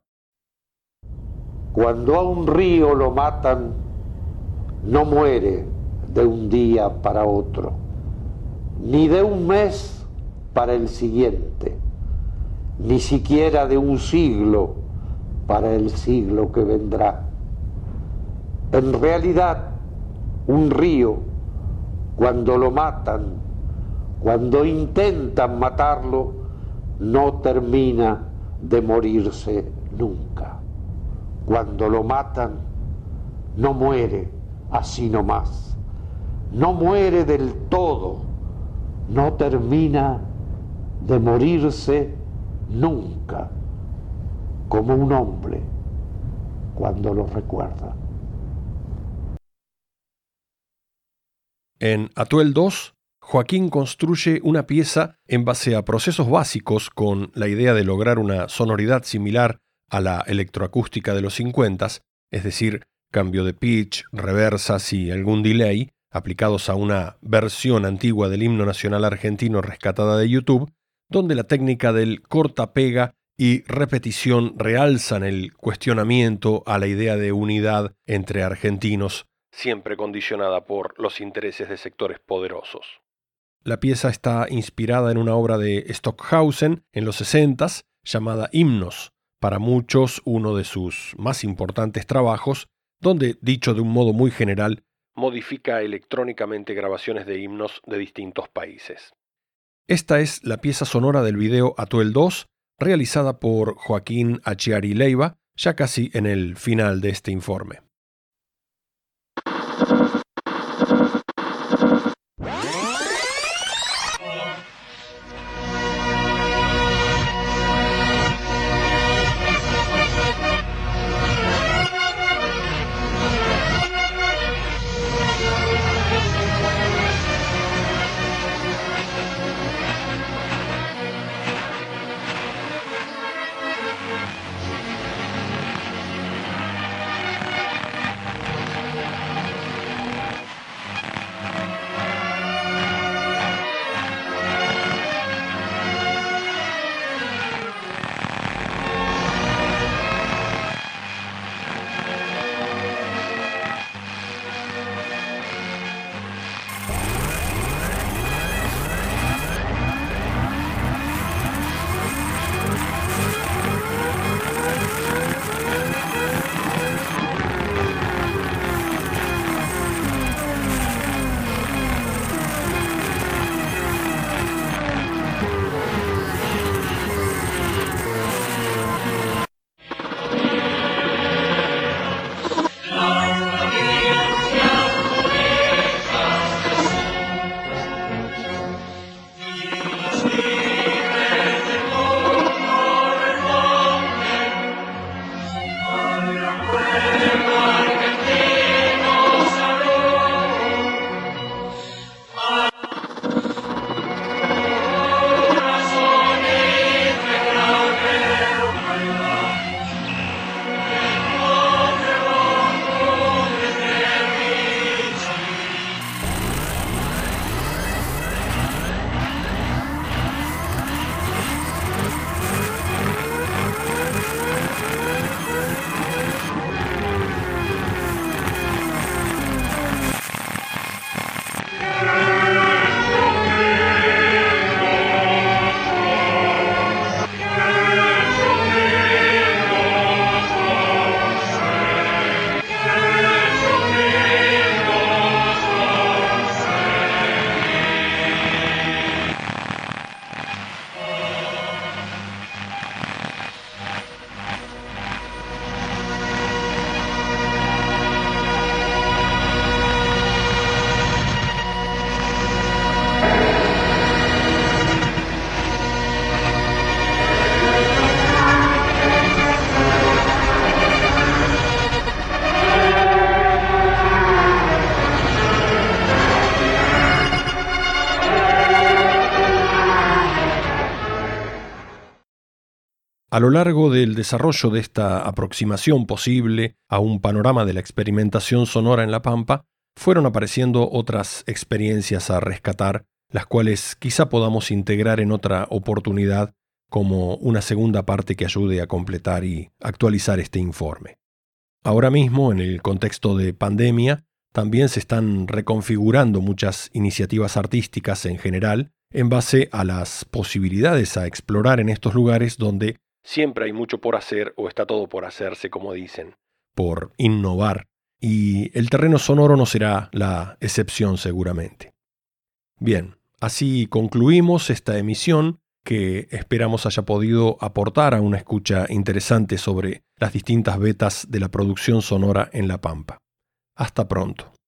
Cuando a un río lo matan, no muere de un día para otro, ni de un mes para el siguiente, ni siquiera de un siglo para el siglo que vendrá. En realidad, un río, cuando lo matan, cuando intentan matarlo, no termina de morirse nunca. Cuando lo matan, no muere así nomás. No muere del todo, no termina de morirse nunca, como un hombre cuando lo recuerda. En Atuel 2, Joaquín construye una pieza en base a procesos básicos con la idea de lograr una sonoridad similar a la electroacústica de los 50s, es decir, cambio de pitch, reversas y algún delay, aplicados a una versión antigua del himno nacional argentino rescatada de YouTube, donde la técnica del corta-pega y repetición realzan el cuestionamiento a la idea de unidad entre argentinos, siempre condicionada por los intereses de sectores poderosos. La pieza está inspirada en una obra de Stockhausen en los 60s llamada Himnos, para muchos uno de sus más importantes trabajos, donde, dicho de un modo muy general, modifica electrónicamente grabaciones de himnos de distintos países. Esta es la pieza sonora del video Atuel 2, realizada por Joaquín Acciari Leiva, ya casi en el final de este informe. A lo largo del desarrollo de esta aproximación posible a un panorama de la experimentación sonora en La Pampa, fueron apareciendo otras experiencias a rescatar, las cuales quizá podamos integrar en otra oportunidad como una segunda parte que ayude a completar y actualizar este informe. Ahora mismo, en el contexto de pandemia, también se están reconfigurando muchas iniciativas artísticas en general en base a las posibilidades a explorar en estos lugares donde siempre hay mucho por hacer o está todo por hacerse, como dicen, por innovar, y el terreno sonoro no será la excepción seguramente. Bien, así concluimos esta emisión que esperamos haya podido aportar a una escucha interesante sobre las distintas vetas de la producción sonora en La Pampa. Hasta pronto.